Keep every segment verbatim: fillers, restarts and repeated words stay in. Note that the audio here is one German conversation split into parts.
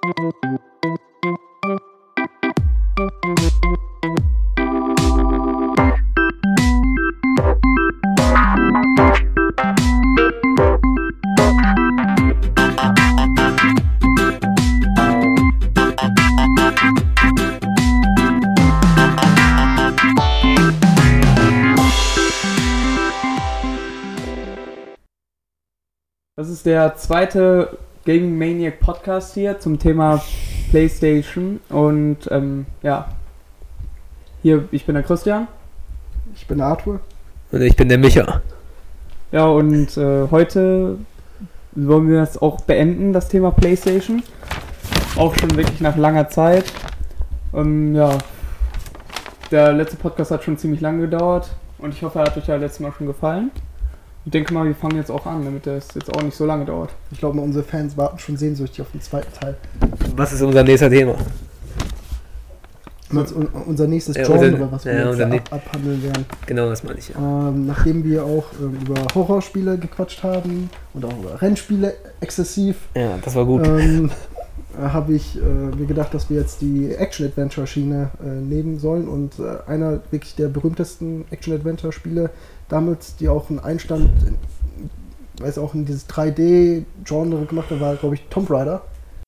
Das ist der zweite Gaming Maniac Podcast hier zum Thema PlayStation und ähm, ja, hier, ich bin der Christian. Ich bin der Arthur. Und ich bin der Micha. Ja, und äh, heute wollen wir das auch beenden, das Thema PlayStation. Auch schon wirklich nach langer Zeit. Ähm, ja, der letzte Podcast hat schon ziemlich lange gedauert und ich hoffe, er hat euch ja letztes Mal schon gefallen. Ich denke mal, wir fangen jetzt auch an, damit das jetzt auch nicht so lange dauert. Ich glaube, unsere Fans warten schon sehnsüchtig auf den zweiten Teil. Was ist unser nächster Thema? So. Unser nächstes ja, Genre, unser, was wir ja, jetzt ab, ne- abhandeln werden. Genau, das meine ich, ja. Ähm, nachdem wir auch ähm, über Horrorspiele gequatscht haben und auch über Rennspiele exzessiv, Ja, das war gut. ähm, habe ich äh, mir gedacht, dass wir jetzt die Action-Adventure-Schiene äh, nehmen sollen. Und äh, einer wirklich der berühmtesten Action-Adventure-Spiele damals, die auch einen Einstand, in, weiß auch in dieses drei D-Genre gemacht hat, war, glaube ich, Tomb Raider.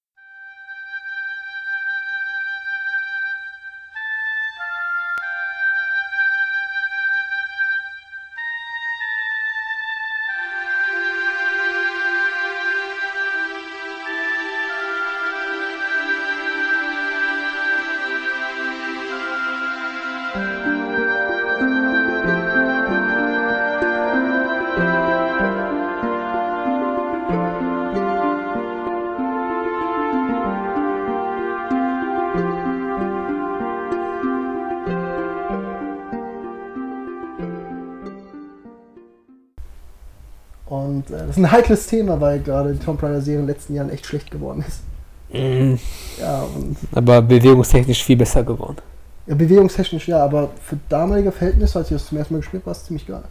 Und äh, das ist ein heikles Thema, weil gerade die Tomb Raider-Serie in den letzten Jahren echt schlecht geworden ist. Mhm. Ja, und Aber bewegungstechnisch viel besser geworden. ja, bewegungstechnisch ja, aber für damalige Verhältnisse, als ich das zum ersten Mal gespielt habe, war es ziemlich geil.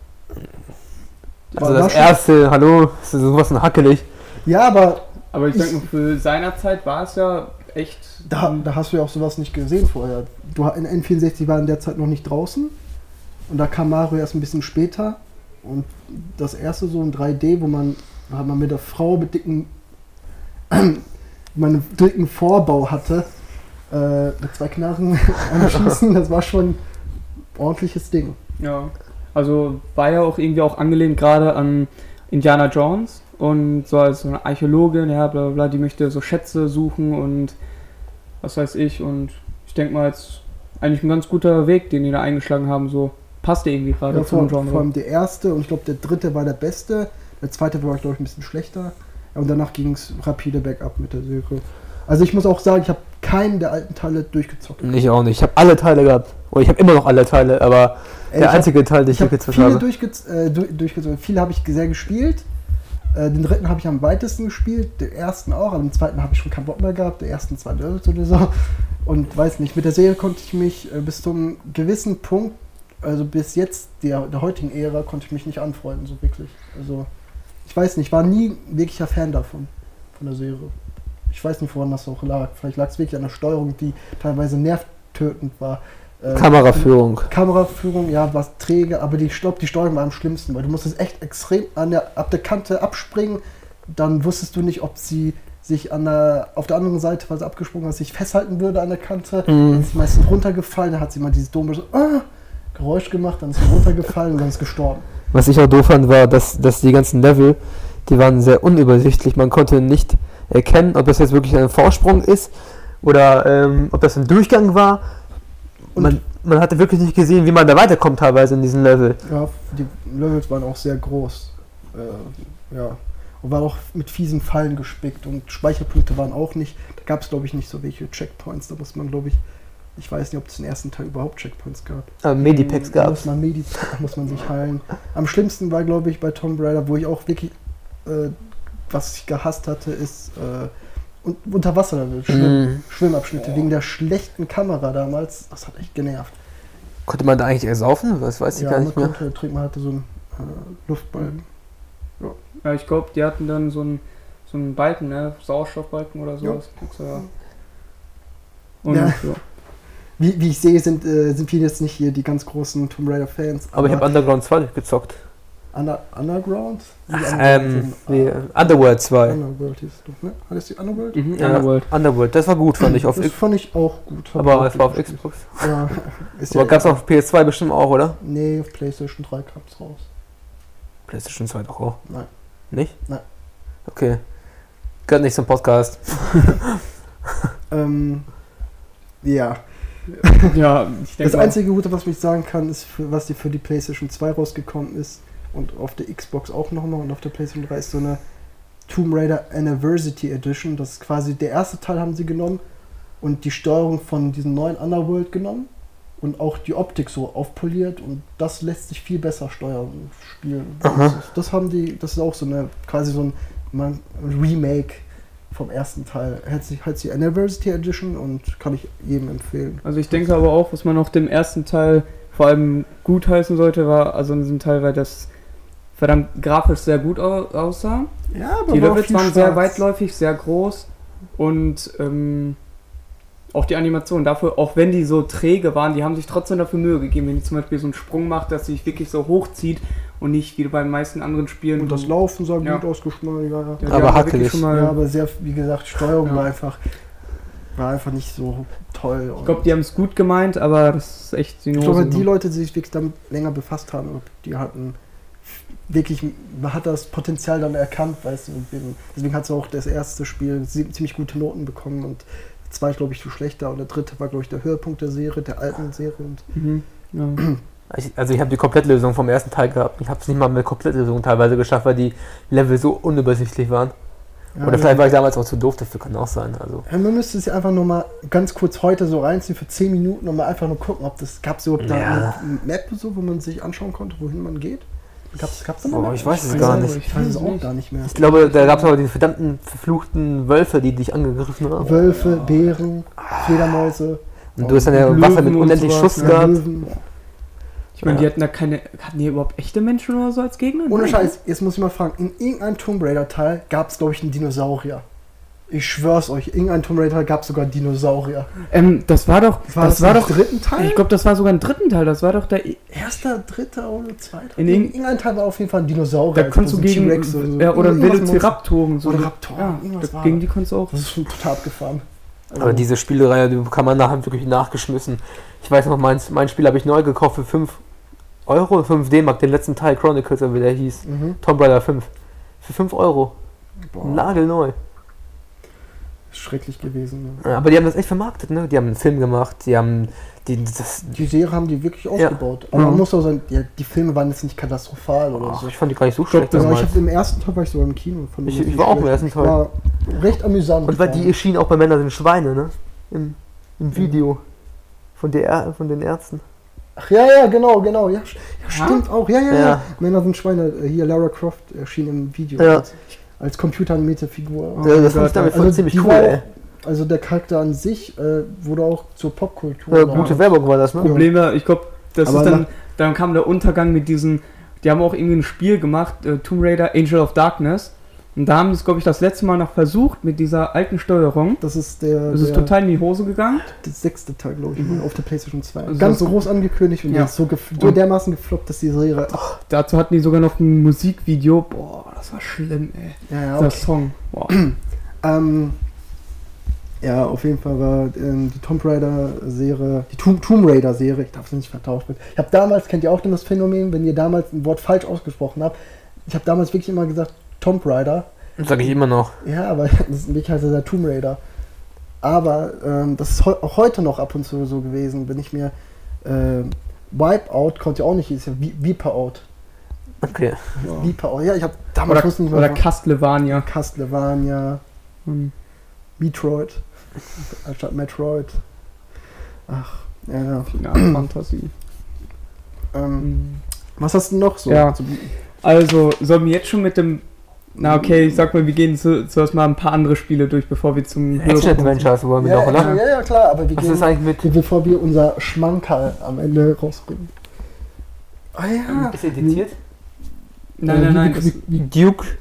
Also War- das war schon- erste, hallo, ist sowas von hackelig. Ja, aber Aber ich Ich- denke, für seiner Zeit war es ja echt... da, da hast du ja auch sowas nicht gesehen vorher. Du, in N vierundsechzig war in der Zeit noch nicht draußen und da kam Mario erst ein bisschen später. Und das erste so in drei D, wo man, wo man mit der Frau mit dicken, meinen dicken Vorbau hatte, äh, mit zwei Knarren am Schießen, das war schon ein ordentliches Ding. Ja, also war ja auch irgendwie auch angelehnt gerade an Indiana Jones und so als so eine Archäologin, ja, bla bla bla, die möchte so Schätze suchen und was weiß ich, und ich denke mal jetzt eigentlich ein ganz guter Weg, den die da eingeschlagen haben, so passt der irgendwie gerade Ja, zum vor, Genre. vor allem der erste und ich glaube der dritte war der beste, der zweite war glaube ich ein bisschen schlechter ja, und danach ging es rapide bergab mit der Serie. Also ich muss auch sagen, ich habe keinen der alten Teile durchgezockt. Ich auch nicht. Ich habe alle Teile gehabt. Oder ich habe immer noch alle Teile, aber Ey, der ich einzige Teil, den ich Ich habe durchgezockt viele habe. durchgez äh, du durchgezogen. Viele habe ich sehr gespielt. Äh, den dritten habe ich am weitesten gespielt. Den ersten auch. Aber den zweiten habe ich schon keinen Bock mehr gehabt. Der ersten zwei oder so. Und weiß nicht, mit der Serie konnte ich mich äh, bis zu einem gewissen Punkt, also bis jetzt der, der heutigen Ära, konnte ich mich nicht anfreunden, so wirklich. Also ich weiß nicht, ich war nie wirklicher Fan davon, von der Serie. Ich weiß nicht, woran das auch lag. Vielleicht lag es wirklich an der Steuerung, die teilweise nervtötend war. Äh, Kameraführung. Kameraführung, ja, war träge, aber die, ich glaube, die Steuerung war am schlimmsten, weil du musstest echt extrem an der, ab der Kante abspringen, dann wusstest du nicht, ob sie sich an der, auf der anderen Seite, weil sie abgesprungen hat, sich festhalten würde an der Kante. Mhm. Dann ist sie meistens runtergefallen, dann hat sie mal dieses dumme so, ah, Geräusch gemacht, dann ist sie runtergefallen und dann ist gestorben. Was ich auch doof fand, war, dass, dass die ganzen Level, die waren sehr unübersichtlich. Man konnte nicht erkennen, ob das jetzt wirklich ein Vorsprung ist oder ähm, ob das ein Durchgang war. Und Man, man hatte wirklich nicht gesehen, wie man da weiterkommt teilweise in diesem Level. ja, die Levels waren auch sehr groß. Äh, ja. Und war auch mit fiesen Fallen gespickt und Speicherpunkte waren auch nicht. Da gab es, glaube ich, nicht so welche Checkpoints. Da muss man, glaube ich, ich weiß nicht, ob es im ersten Teil überhaupt Checkpoints gab. Aber Medipacks Da gab muss es. man, Medi- muss man sich heilen. Am schlimmsten war, glaube ich, bei Tomb Raider, wo ich auch wirklich, äh, was ich gehasst hatte, ist äh, und Unterwasserlevel, Schwimm, Mm. Schwimmabschnitte. Wegen der schlechten Kamera damals, das hat echt genervt. Konnte man da eigentlich ersaufen? Das weiß ich Ja, gar man nicht mehr. konnte trinken, man hatte so einen äh, Luftball. Ja, ich glaube, die hatten dann so ein so einen Balken, ne? Sauerstoffbalken oder sowas. Ja. Und Ja. ja. Wie, wie ich sehe, sind, äh, sind wir jetzt nicht hier die ganz großen Tomb Raider-Fans. Aber ich habe Underground zwei gezockt. Under, Underground? Wie Ach, Underground ähm, sind? wie, Ah, Underworld zwei. Underworld hieß es doch, ne? Hattest du Underworld? Mhm, Ja, Underworld. Underworld, das war gut, fand ich. Auf Das X- fand ich auch gut. Hab aber ich es auch war auf gut Xbox. gespielt. Ja, ist Aber ja gab's auf P S zwei bestimmt auch, oder? Nee, auf PlayStation drei kam es raus. PlayStation zwei doch auch. Nein. Nicht? Nein. Okay. Gehört nicht zum Podcast. Ähm, ja. Ja, ich denke Das auch. einzige Gute, was ich sagen kann, ist, für, was die für die PlayStation zwei rausgekommen ist und auf der Xbox auch nochmal und auf der PlayStation drei ist so eine Tomb Raider Anniversary Edition. Das ist quasi der erste Teil haben sie genommen und die Steuerung von diesem neuen Underworld genommen und auch die Optik so aufpoliert und das lässt sich viel besser steuern und spielen. Das, ist- das haben die, das ist auch so eine quasi so ein, man, ein Remake vom ersten Teil. Heißt sich heißt die Anniversary Edition und kann ich jedem empfehlen. Also ich denke aber auch, was man auf dem ersten Teil vor allem gut heißen sollte, war, also in diesem Teil, weil das verdammt grafisch sehr gut au- aussah. Ja, aber Die war auch Levels viel waren sehr Spaß. weitläufig, sehr groß und ähm, auch die Animation dafür, auch wenn die so träge waren, die haben sich trotzdem dafür Mühe gegeben, wenn die zum Beispiel so einen Sprung macht, dass sie sich wirklich so hochzieht und nicht wie bei den meisten anderen Spielen. Und das Laufen sah Ja. gut ausgeschmolzen, ja, ja. Ja, die Aber haben da hackelig. wirklich schon mal, Ja, aber sehr, wie gesagt, Steuerung Ja. war einfach war einfach nicht so toll. ich glaube, die haben es gut gemeint, aber das ist echt ich glaube, die Leute, die sich wirklich damit länger befasst haben, die hatten wirklich, man hat das Potenzial dann erkannt, weißt du, und deswegen hat es auch das erste Spiel sie- ziemlich gute Noten bekommen und der zweite, glaube ich, viel schlechter und der dritte war, glaube ich, der Höhepunkt der Serie, der alten Serie und Mhm. Ja. Ich, also ich habe die Komplettlösung vom ersten Teil gehabt. Ich habe es nicht mal mit Komplettlösung teilweise geschafft, weil die Level so unübersichtlich waren. ja, Oder vielleicht war ich damals auch zu doof dafür, kann auch sein. Also. Ja, man müsste sich einfach nur mal ganz kurz heute so reinziehen für zehn Minuten und mal einfach nur gucken, ob das gab es überhaupt da Ja. eine Map so, wo man sich anschauen konnte, wohin man geht. Gab's, gab's da eine Oh, Map? ich weiß es weiß gar auch nicht. Ich weiß es auch nicht. gar nicht mehr. Ich glaube, da gab es aber diese verdammten verfluchten Wölfe, die dich angegriffen haben. Wölfe, Bären, Fledermäuse. Und du hast dann ja Löwen Waffe mit und unendlich sowas, Schuss ja, gehabt. Löwen. Ich meine, Ja. die hatten da keine. Hatten die überhaupt echte Menschen oder so als Gegner? Ohne Nein. Scheiß, jetzt muss ich mal fragen, in irgendeinem Tomb Raider Teil gab es, glaube ich, einen Dinosaurier. Ich schwör's euch, in irgendeinem Tomb Raider Teil gab es sogar Dinosaurier. Ähm, das war doch. War das das war im doch. dritten Teil? Ich glaube, das war sogar im dritten Teil. Das war doch der. Erster, dritter oder zweiter? In In irgendein- irgendeinem Teil war auf jeden Fall ein Dinosaurier. Da konntest du so ein gegen. T-Rex oder so. Ja, oder Irgendwas Monster. Velociraptoren. So Oder die- Raptoren, Ja, irgendwas da, war gegen da. die konntest du auch. Das ist schon total abgefahren. Also, Aber diese Spielereihe, die kann man nachher wirklich nachgeschmissen. Ich weiß noch, mein, mein Spiel habe ich neu gekauft für fünf Euro, fünf D-Mark, den letzten Teil Chronicles, wie der hieß. mhm. Tomb Raider fünf. Für fünf Euro. Boah, Nagelneu. schrecklich gewesen. Ne? Ja, aber die haben das echt vermarktet, ne? Die haben einen Film gemacht, die haben die, das, Die Serie haben die wirklich ausgebaut. Aber Ja. man muss auch sagen, ja, die Filme waren jetzt nicht katastrophal oder ach, so. ich fand die gar nicht so Ich glaub, schlecht das Ja, ich damals. hab, im ersten Teil war ich sogar im Kino. Fand Ich- das ich nicht war auch im schlecht. ersten Teil. War recht amüsant. Und weil die erschienen auch bei Männern sind Schweine, ne? Im, im Video. Von, der, Ä- von den Ärzten. Ach ja, ja, genau, genau. Ja, st- ja stimmt auch. Ja, ja, ja, Ja. Männer sind Schweine. Äh, Hier, Lara Croft erschien im Video Ja. als, als computeranimierte Figur. Oh ja, mein das fand ich Gott, damit voll also ziemlich die cool, war ey. auch, also der Charakter an sich äh, wurde auch zur Popkultur. Ja, da- gute Werbung war das, ne? Problem war, ich glaube, das Aber ist dann. nach- Dann kam der Untergang mit diesen. Die haben auch irgendwie ein Spiel gemacht, äh, Tomb Raider Angel of Darkness. Und da haben sie es, glaube ich, das letzte Mal noch versucht mit dieser alten Steuerung. Das ist der, Das ist der, total in die Hose gegangen. der sechste Teil, glaube ich, Mhm. auf der PlayStation zwei. Also Ganz so- groß angekündigt und Ja. der ist so, gef- so Und- dermaßen gefloppt, dass die Serie. Dazu hatten die sogar noch ein Musikvideo. Boah, das war schlimm, ey. Ja, ja, Der okay. Song. Boah. Ähm, ja, auf jeden Fall war ähm, die Tomb Raider-Serie, die Tomb, Tomb Raider-Serie, ich darf es nicht vertauschen. Ich habe damals, kennt ihr auch das Phänomen, wenn ihr damals ein Wort falsch ausgesprochen habt, ich habe damals wirklich immer gesagt Tomb Raider. Das sag ich immer noch. Ja, aber das ist wirklich heißt der Tomb Raider. Aber ähm, das ist heu auch heute noch ab und zu so gewesen, wenn ich mir äh, Wipeout konnte ich auch nicht, ist ja Vi- Viper-Out. Okay. Viper-Out, ja, ich habe damals Oder, wusste nicht oder mehr. Castlevania. Castlevania, Hm. Metroid, anstatt Metroid. Ach, ja, ja. Final Fantasy. Ähm, Hm. was hast du noch so? Ja. zu bieten? Also, sollen wir jetzt schon mit dem. Na, okay, ich sag mal, wir gehen zu, zuerst mal ein paar andere Spiele durch, bevor wir zum Action Höhepunkt- Adventures wollen wir Ja, noch, ja, oder? ja, ja, klar, aber wir Was gehen, ist eigentlich mit. bevor wir unser Schmankerl am Ende rausbringen. Ah ja. Ist editiert? Nein, nein, nein. Wie, Das, wie, wie, Duke.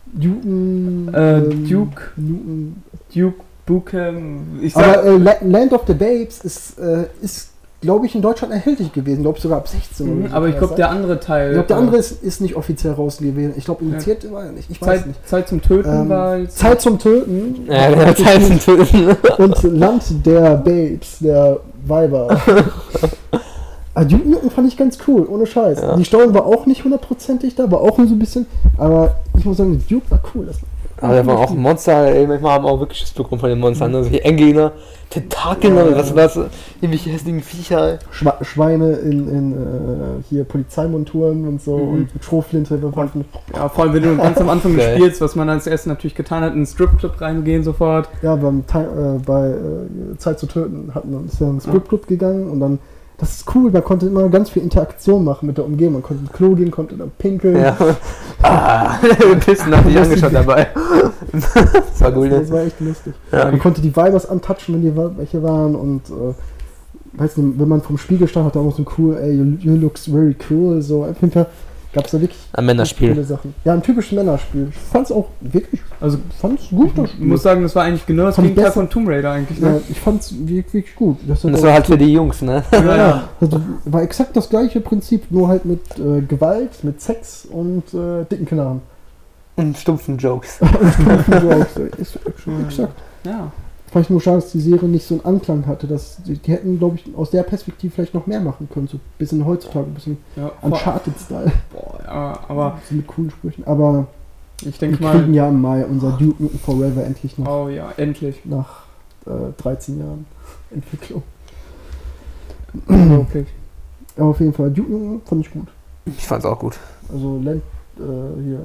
Duke, Äh, ähm, Duke. Newton. Duke Nukem, ich Aber sag, äh, La- Land of the Babes ist, äh, ist glaube ich, in Deutschland erhältlich gewesen. Glaube ich sogar ab sechzehn. mhm, oder so aber ich kann glaube, das der sein. andere Teil. Ich glaube, der äh, andere ist, ist nicht offiziell raus gewesen. Ich glaube, indiziert war er nicht. Ich weiß Zeit, nicht. Zeit zum Töten Ähm, war jetzt. Zeit zum Töten. Ja, der Zeit zum Töten. Und Land der Babes, der Weiber. Ah, Duke Nukem fand ich ganz cool, ohne Scheiß. Ja. Die Steuerung war auch nicht hundertprozentig da, war auch nur so ein bisschen. Aber ich muss sagen, Duke war cool. Das Aber da waren auch Monster, ey, manchmal haben wir auch wirklich das bekommen von den Monstern. Ne? Solche Endgegner, Tentakeln Ja. oder was war's? Irgendwelche hässlichen Viecher. Schwa Schweine in, in äh, hier Polizeimonturen und so Mhm. und mit Schrotflinte bewaffnet. Ja, vor allem, wenn du ganz am Anfang Geil. spielst, was man als erstes natürlich getan hat, in einen Stripclub reingehen sofort. Ja, beim Ti- äh, bei äh, Zeit zu töten hatten wir uns ja einen Stripclub gegangen und dann, das ist cool, man konnte immer ganz viel Interaktion machen mit der Umgebung. Man konnte ins Klo gehen, konnte dann pinkeln. Ja. Ah, Pissen hat mich angeschaut dabei. Das war cool, Das ne? war echt lustig. Ja. Man konnte die Vibers antatschen, wenn die wa- welche waren und äh, weiß nicht, wenn man vom Spiegel stand, hat er auch so ein cool, ey, you, you looks very cool, so. Auf jeden Fall gab es da wirklich Ein Männerspiel. coole Sachen. Ja, ein typisches Männerspiel. Ich fand's auch wirklich, Also, fand's gut, das ich Spiel. muss sagen, das war eigentlich genau das Fand ich Gegenteil besser. von Tomb Raider eigentlich, Ja, ne? ich fand's wirklich, wirklich gut. Das, Und hat das auch- war halt für die Jungs, ne? Ja, ja. also, war exakt das gleiche Prinzip, nur halt mit äh, Gewalt, mit Sex und äh, dicken Knarren. Und stumpfen Jokes. Ist schon exakt. Ja. Fand ich nur schade, dass die Serie nicht so einen Anklang hatte. Dass die, die hätten, glaube ich, aus der Perspektive vielleicht noch mehr machen können. So ein bisschen heutzutage, ein bisschen ja vor, Uncharted-Style. boah, ja, aber So mit coolen Sprüchen. Aber ich wir denke kriegen mal. ja im Mai unser Duke Nukem Forever endlich noch Oh ja, endlich. nach äh, dreizehn Jahren Entwicklung. Wirklich. Aber auf jeden Fall, Duke Nukem fand ich gut. Ich fand's auch gut. Also Land, äh, hier,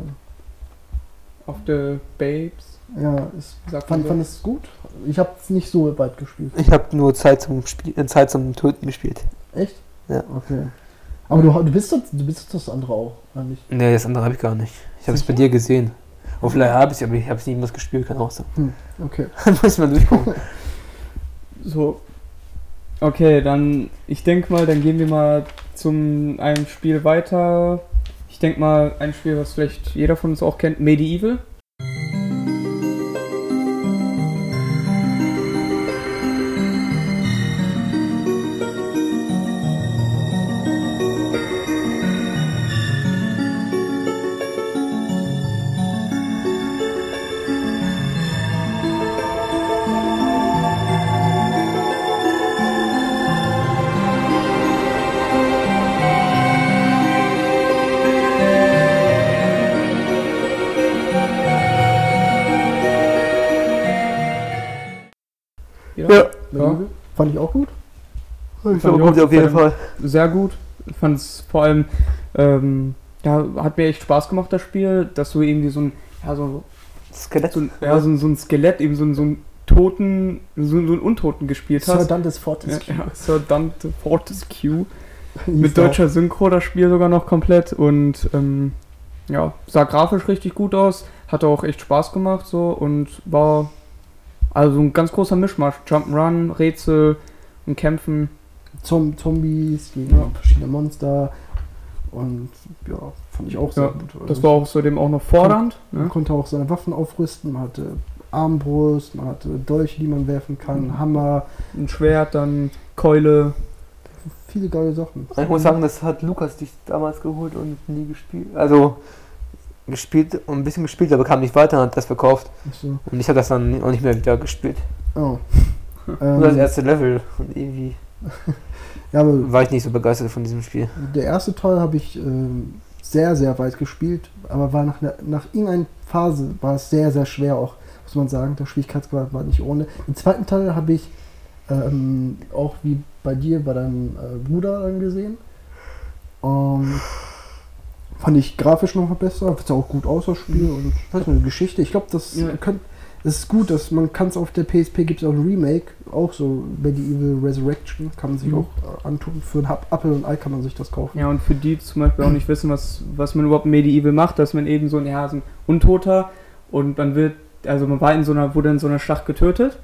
Auf the Babes. ja, ist, Sagt man fand, so. fand es gut. Ich habe es nicht so weit gespielt. Ich habe nur Zeit zum Spiel, äh, Zeit zum Töten gespielt. Echt? Ja. Okay. Aber du, du bist das, du bist das andere auch, eigentlich. Nee, das andere habe ich gar nicht. Ich habe es bei Sicher? dir gesehen. Und vielleicht habe ich es, aber ich habe es niemals gespielt, kann auch sein. Hm, okay. Dann muss man durchgucken. So. Okay, dann, ich denke mal, dann gehen wir mal zum einem Spiel weiter. Ich denke mal, ein Spiel, was vielleicht jeder von uns auch kennt, Medieval. Ja. Ja. Fand ich auch gut. Ich Fand ich gut auch auf jeden gut. Fall. Sehr gut. Ich fand es vor allem, ähm, ja, hat mir echt Spaß gemacht, das Spiel, dass du irgendwie so ein, ja, so, Skelett. so, ein, ja, so, ein, so ein Skelett, eben so, ein- so einen Toten, so, so einen Untoten gespielt Sir hast. Dantes Ja, Fortescue. ja, Sir Dante Fortescue. Hieß Mit der deutscher Synchro das Spiel sogar noch komplett und ähm, ja, sah grafisch richtig gut aus, hatte auch echt Spaß gemacht so und war also ein ganz großer Mischmasch. Jump'n'Run, Rätsel und Kämpfen. auch. Zom Zombies gegen Ja. verschiedene Monster. Und ja, fand ich auch sehr Ja, gut. Also Das war auch zudem auch noch fordernd. Man Ne? konnte auch seine Waffen aufrüsten. Man hatte Armbrust, man hatte Dolche, die man werfen kann, Mhm. Hammer. Ein Schwert, dann Keule. Viele geile Sachen. Ich muss sagen, das hat Lukas dich damals geholt und nie gespielt. Also gespielt und ein bisschen gespielt, aber kam nicht weiter und hat das verkauft. So. Und ich habe das dann auch nicht mehr wieder gespielt. Oh. Nur das ähm, erste Level. Und irgendwie ja, aber war ich nicht so begeistert von diesem Spiel. der erste Teil habe ich ähm, sehr, sehr weit gespielt, aber war nach, einer- nach irgendeiner Phase war es sehr, sehr schwer auch, muss man sagen. Der Schwierigkeitsgrad war nicht ohne. Im zweiten Teil habe ich ähm, auch wie bei dir, bei deinem äh, Bruder dann gesehen. Ähm, fand ich grafisch noch mal besser, sah auch gut aus das Spiel und ich weiß nicht, die Geschichte. Ich glaube, das, Ja. könnt- das ist gut, dass man kann es auf der P S P gibt es auch ein Remake, auch so Medieval Resurrection, kann man sich Mhm. auch äh, antun. Für ein Hub- Apple und Ei kann man sich das kaufen. Ja, und für die zum Beispiel auch nicht wissen, was, was man überhaupt Medieval macht, dass man eben so ein, ja, so ein Untoter und man wird, also man war in so einer, wurde in so einer Schlacht getötet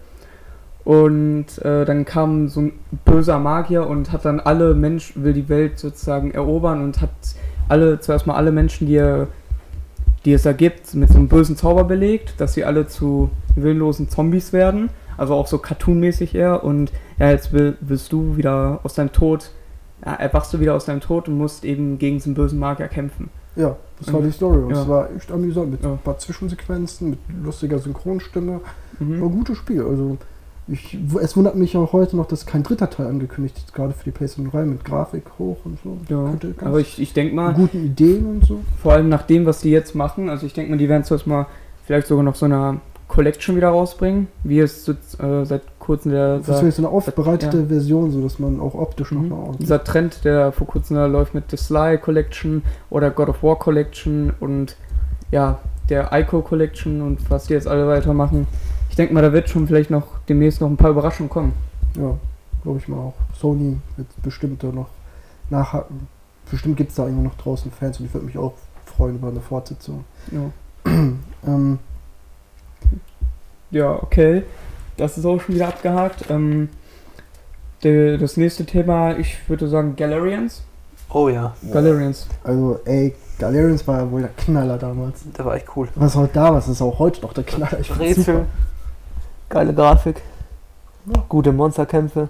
und äh, dann kam so ein böser Magier und hat dann alle Menschen, will die Welt sozusagen erobern und hat alle, zuerst mal alle Menschen, die er die es da gibt, mit so einem bösen Zauber belegt, dass sie alle zu willenlosen Zombies werden. Also auch so cartoonmäßig eher. Und ja, jetzt will, willst du wieder aus deinem Tod, ja, erwachst du wieder aus deinem Tod und musst eben gegen diesen bösen Magier kämpfen. Ja, das war die Story. Und Ja. es war echt amüsant mit Ja. ein paar Zwischensequenzen, mit lustiger Synchronstimme. Mhm. War ein gutes Spiel. Also ich, es wundert mich auch heute noch, dass kein dritter Teil angekündigt ist, gerade für die PlayStation drei mit Grafik hoch und so. Ja, Könnte ganz aber ich, ich denke mal, guten Ideen und so. vor allem nach dem, was die jetzt machen, also ich denke mal, die werden zuerst mal vielleicht sogar noch so eine Collection wieder rausbringen, wie es jetzt, äh, seit kurzem der, Das ist der, jetzt so eine aufbereitete ja. Version, so dass man auch optisch Mhm. noch mal ordentlich. dieser Trend, der vor kurzem da läuft mit The Sly Collection oder God of War Collection und ja, der Ico Collection und was die jetzt alle weitermachen. Ich denke mal, da wird schon vielleicht noch demnächst noch ein paar Überraschungen kommen. Ja, glaube ich mal auch. Sony wird bestimmt da noch nachhaken. Bestimmt gibt es da irgendwo noch draußen Fans und ich würde mich auch freuen über eine Fortsetzung. Ja. ähm, Ja, okay. Das ist auch schon wieder abgehakt. Ähm, der, das nächste Thema, ich würde sagen Galerians. Oh ja, Galerians. also, ey, Galerians war ja wohl der Knaller damals. der war echt cool. Was auch damals ist, auch heute noch der Knaller. Ich find's Rätsel, super. geile Grafik, Ja. gute Monsterkämpfe.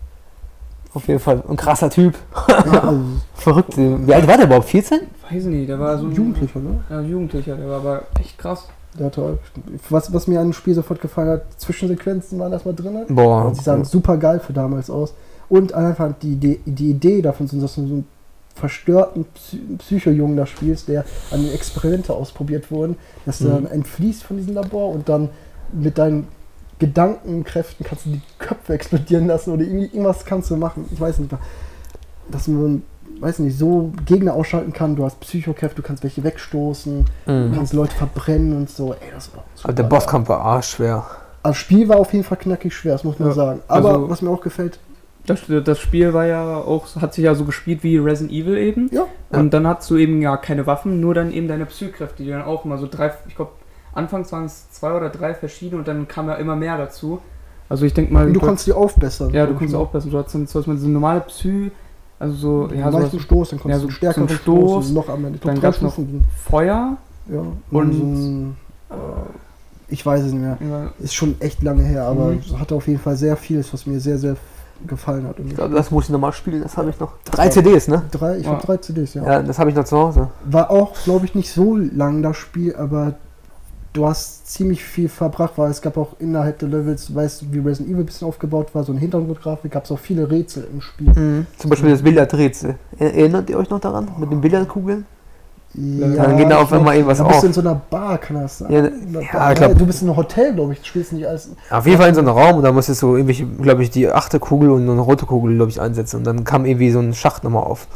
Auf jeden Fall ein krasser Typ. Ja, also, Verrückt. Wie alt war der überhaupt? vierzehn? Weiß nicht, der war so ein Jugendlicher, ne? Ja, Jugendlicher, der war aber echt krass. Der hatte auch, was, was mir an dem Spiel sofort gefallen hat, Zwischensequenzen waren erstmal drin. Boah. Und sie sahen super geil für damals aus. Und einfach die Idee, die Idee davon, dass du so einen verstörten Psy Psycho-Jungen da spielst, der an den Experimente ausprobiert wurden, dass du Mhm. dann entfließt von diesem Labor und dann mit deinen Gedankenkräften kannst du die Köpfe explodieren lassen oder irgendwie, irgendwas kannst du machen. Ich weiß nicht, dass man, weiß nicht, so Gegner ausschalten kann. Du hast Psychokräfte, du kannst welche wegstoßen, du Mhm. kannst Leute verbrennen und so. Ey, das war Aber der super. Bosskampf war arschschwer. Das Spiel war auf jeden Fall knackig schwer, das muss man Ja, sagen. Aber also- was mir auch gefällt, Das, das Spiel war ja auch, hat sich ja so gespielt wie Resident Evil eben. ja, Und dann hast du eben ja keine Waffen, nur dann eben deine Psykräfte, die dann auch immer so drei, ich glaube, anfangs waren es zwei oder drei verschiedene und dann kam ja immer mehr dazu. Also ich denke mal... du konntest die aufbessern. Ja, du kannst auch besser. Du hast dann so eine normale Psy, also so... Ja, Ja, einen sowas, leichten Stoß, dann ja, konntest so- du einen stärkeren so einen Stoß, Stoß, noch am Ende. Ich glaub, dann drei gab's noch- Stufen. Feuer. Ja, und- und so ein, äh, ich weiß es nicht mehr. Ja, Ist schon echt lange her, aber Mhm. es hatte auf jeden Fall sehr vieles, was mir sehr, sehr gefallen hat. Und Ich glaube, das muss ich nochmal spielen, das habe ich noch. Das Drei war- C Ds, ne? drei, ich Ja. habe drei C Ds, ja. Ja, das habe ich noch zu Hause. War auch, glaube ich, nicht so lang das Spiel, aber du hast ziemlich viel verbracht, weil es gab auch innerhalb der Levels, weißt du, wie Resident Evil ein bisschen aufgebaut war, so eine Hintergrundgrafik, gab es auch viele Rätsel im Spiel. Zum Beispiel das Billardrätsel. Er- Erinnert ihr euch noch daran? Mit den Billardkugeln? Ja, Dann geht da ich auf einmal irgendwas da bist auf. du in so einer Bar, kann das sein? Ja, In einer ja, Bar. ich glaub- du bist in einem Hotel, glaube ich, du spielst nicht alles. Auf jeden Fall in so einem Raum und da musstest du irgendwie, glaube ich, die achte Kugel und eine rote Kugel, glaube ich, einsetzen. Und dann kam irgendwie so ein Schacht nochmal auf.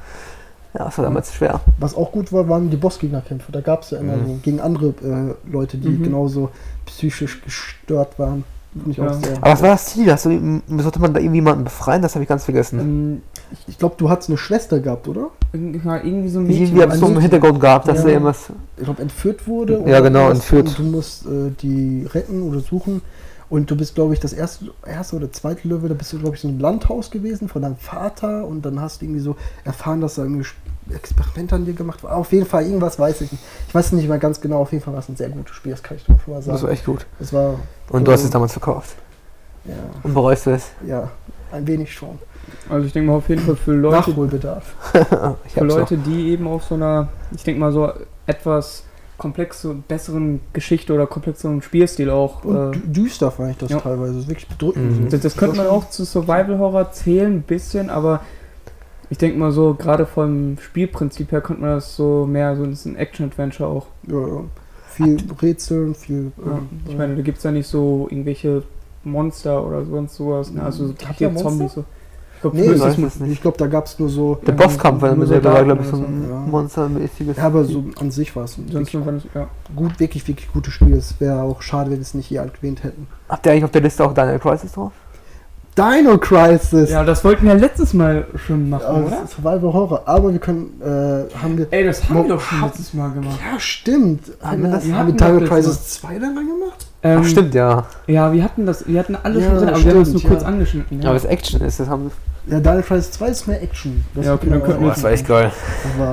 Ja, das war damals schwer. Was auch gut war, waren die Bossgegnerkämpfe. Da gab es ja immer Mhm. so gegen andere äh, Leute, die Mhm. genauso psychisch gestört waren. Finde ich Ja. auch sehr. Aber was war das Ziel? Hast du, sollte man da irgendwie jemanden befreien? Das habe ich ganz vergessen. ähm, Ich, ich glaube, du hattest eine Schwester gehabt, oder? irgendwie ja, irgendwie so ein Mädchen. Irgendwie habe ich so im Mädchen. Hintergrund gehabt, dass Ja. da irgendwas. Ich glaube, entführt wurde. Ja, oder genau, irgendwas. entführt. Und du musst äh, die retten oder suchen. Und du bist, glaube ich, das erste, erste oder zweite Level, da bist du, glaube ich, so im Landhaus gewesen von deinem Vater. Und dann hast du irgendwie so erfahren, dass da ein Experiment an dir gemacht war. Auf jeden Fall, irgendwas weiß ich nicht. Ich weiß nicht mehr ganz genau. Auf jeden Fall war es ein sehr gutes Spiel, das kann ich doch schon mal Das war sagen. echt gut. Das war, Und du hast es damals verkauft. ja, Und bereust du es? ja, ein wenig schon. Also ich denke mal auf jeden Fall für Leute, Nachholbedarf. ich für hab's noch. Leute, die eben auf so einer, ich denke mal so etwas komplexe, besseren Geschichte oder komplexeren Spielstil auch. Und Äh, dü- düster fand ich das ja. teilweise. Das ist wirklich bedrückend. Mhm. So. das, das könnte man auch zu Survival Horror zählen, ein bisschen, aber ich denke mal so, gerade vom Spielprinzip her könnte man das so mehr, so das ist ein Action-Adventure auch. Ja, ja. Viel Rätseln, viel. Ja. äh, Ich meine, da gibt es ja nicht so irgendwelche Monster oder sonst sowas, ne? Also so Hat der die Monster? Zombies so. Ich glaube, Nee, nee, ich das weiß ist es nicht. ich glaube, da gab es nur so. Der Bosskampf war nur immer selber, war, Soldaten glaube ich, so oder ein so. Ja. monstermäßiges. Ja, aber so an sich war es ein sonst wirklich fand ich, ja. gut, wirklich, wirklich gutes Spiel. Es wäre auch schade, wenn wir es nicht hier erwähnt hätten. Habt ihr eigentlich auf der Liste auch Dino Crisis drauf? Dino Crisis! Ja, das wollten wir letztes Mal schon machen, Ja, oder? das ist Survival Horror. Aber wir können, äh, haben wir. Ey, das haben Mo- wir doch schon hab- letztes Mal gemacht. Ja, stimmt. Haben wir das? Haben wir hatten Dino das Crisis zwei dann mal gemacht? Ähm, Ach, stimmt, ja. Ja, wir hatten das, wir hatten alle Ja, schon drin, aber wir haben das nur stimmt, kurz ja. angeschnitten. Aber es Action ist, das haben Ja, Dino Crisis zwei ist mehr Action. Das Ja, okay, dann genau, könnten wir- Oh, das war echt geil. Das war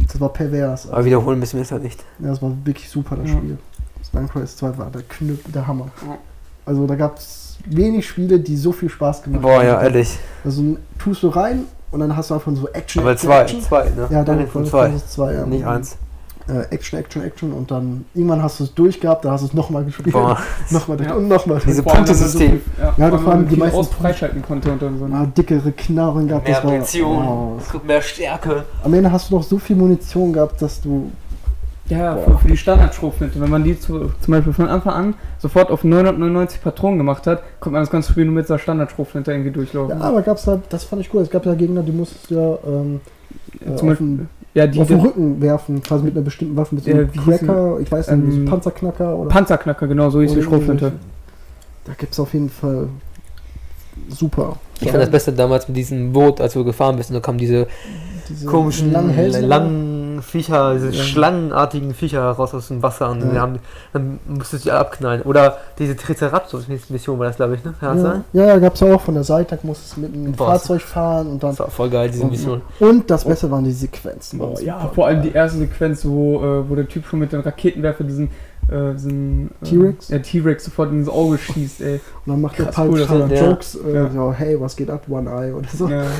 Das war pervers. Aber wiederholen müssen wir es halt nicht. Ja, das war wirklich super, das Ja. Spiel. Spine Crisis zwei war der Knüpp, der Hammer. Ja. Also da gab es wenig Spiele, die so viel Spaß gemacht Boah, haben. ja, ehrlich. Also tust du rein und dann hast du einfach so Action, Aber Action, zwei, Action. zwei, ne? Ja, dann Nein, von Final zwei. Fantasy zwei, ja. Nicht eins. Äh, Action, Action, Action und dann irgendwann hast du es durchgehabt, da hast du es nochmal gespielt. Boah. Nochmal durch Ja. und nochmal durch. Diese Vor allem, wenn man so Punktesystem. viel- Ja, Ja, ja, vor allem die viel meisten aus freischalten konnte und dann so. Ah, dickere Knarren gehabt. Mehr das war, Munition, wow. es gibt mehr Stärke. Am Ende hast du noch so viel Munition gehabt, dass du. Ja, Boah. für, für die Standardschrotflinte. Wenn man die zu, zum Beispiel von Anfang an sofort auf neunhundertneunundneunzig Patronen gemacht hat, konnte man das ganze Spiel nur mit der Standardschrotflinte irgendwie durchlaufen. Ja, aber gab's da, das fand ich cool. Es gab ja Gegner, die musstest du ja ähm, Ja, äh, zum auf, Beispiel, den, ja, die, auf den die Rücken werfen, quasi mit einer bestimmten Waffe, mit so Ja, einem wie hießen- Cracker, ich weiß nicht, ähm, so Panzerknacker oder. Panzerknacker, genau, so hieß die oder Schrotflinte. irgendwelche. Da gibt's auf jeden Fall super. Ich fand das Beste damals mit diesem Boot, als du gefahren bist und da kamen diese Diese komischen, langen Hälse. langen Viecher, diese Ja. schlangenartigen Viecher raus aus dem Wasser und Ja. die haben, dann musstest du die alle abknallen. Oder diese Triceratops-Mission war das, glaube ich, ne? Kann das Ja, sein? ja, ja, gab's ja auch von der Seite, da musstest du mit einem Boah. Fahrzeug fahren und dann. Das war voll geil, diese Mission. Und das Beste waren die Sequenzen. Oh, waren ja, super. vor allem die erste Sequenz, wo, äh, wo der Typ schon mit den Raketenwerfer diesen, äh, diesen äh, T-Rex? Ja, T-Rex sofort ins Auge schießt, ey. Und dann macht der Krass Pulp cool, das halt war- ja. Jokes, äh, Ja. so, hey, was geht ab, One Eye oder so. Ja.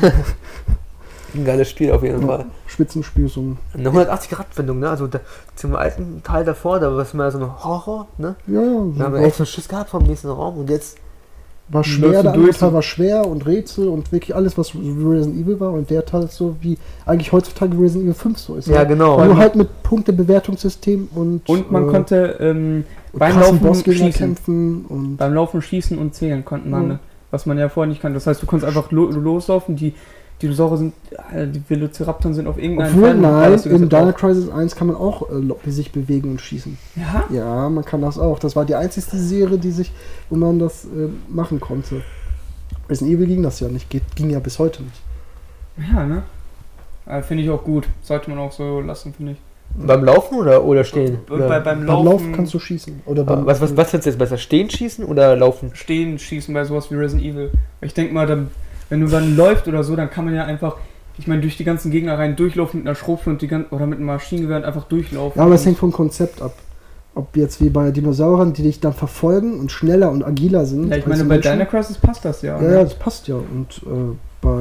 Ein geiles Spiel auf jeden Ja, Fall. Spitzenspiel, so ein. Eine hundertachtzig-Grad-Wendung, ne? Also da, zum alten Teil davor, da war es mehr so ein Horror, ne? Ja, ja, Da so haben wir echt so Schiss gehabt vom nächsten Raum und jetzt. war Läufst schwer, du der andere durch Teil und- war schwer und Rätsel und wirklich alles, was Resident Evil war und der Teil ist so wie eigentlich heutzutage Resident Evil fünf so ist. Ja, ne? genau. Nur halt mit Punktebewertungssystem und Und man äh, konnte ähm, und beim krassen Laufen Bossgegner schießen. kämpfen und Beim Laufen schießen und zählen konnten man, Ja. ne? Was man ja vorher nicht kannte. Das heißt, du konntest einfach lo loslaufen, die Dinosaurier sind, äh, die Velociraptoren sind auf irgendeinem obwohl Fern- nein, alles die ganze in Zeit Dino drauf. Crisis eins kann man auch äh, lo- sich bewegen und schießen. Ja? Ja, man kann das auch. Das war die einzige Serie, die sich, wo man das äh, machen konnte. Resident Evil ging das ja nicht, geht, ging ja bis heute nicht. Ja, ne? Äh, finde ich auch gut. Sollte man auch so lassen, finde ich. Beim Laufen oder, oder stehen? Und Oder? bei, beim Beim Laufen, Laufen kannst du schießen. Oder beim, Ah, was, was, was findest du jetzt besser? Stehen schießen oder laufen? stehen, schießen bei sowas wie Resident Evil. Ich denke mal, dann, wenn du dann läufst oder so, dann kann man ja einfach, ich meine, durch die ganzen Gegner rein durchlaufen mit einer Schrotflinte und die gan- oder mit einem Maschinengewehr und einfach durchlaufen. ja, aber es hängt vom Konzept ab. Ob jetzt wie bei Dinosauriern, die dich dann verfolgen und schneller und agiler sind. Ja, ich als meine, die bei Menschen. Dino Crisis passt das ja. Ja, ne? ja, das passt ja. Und äh,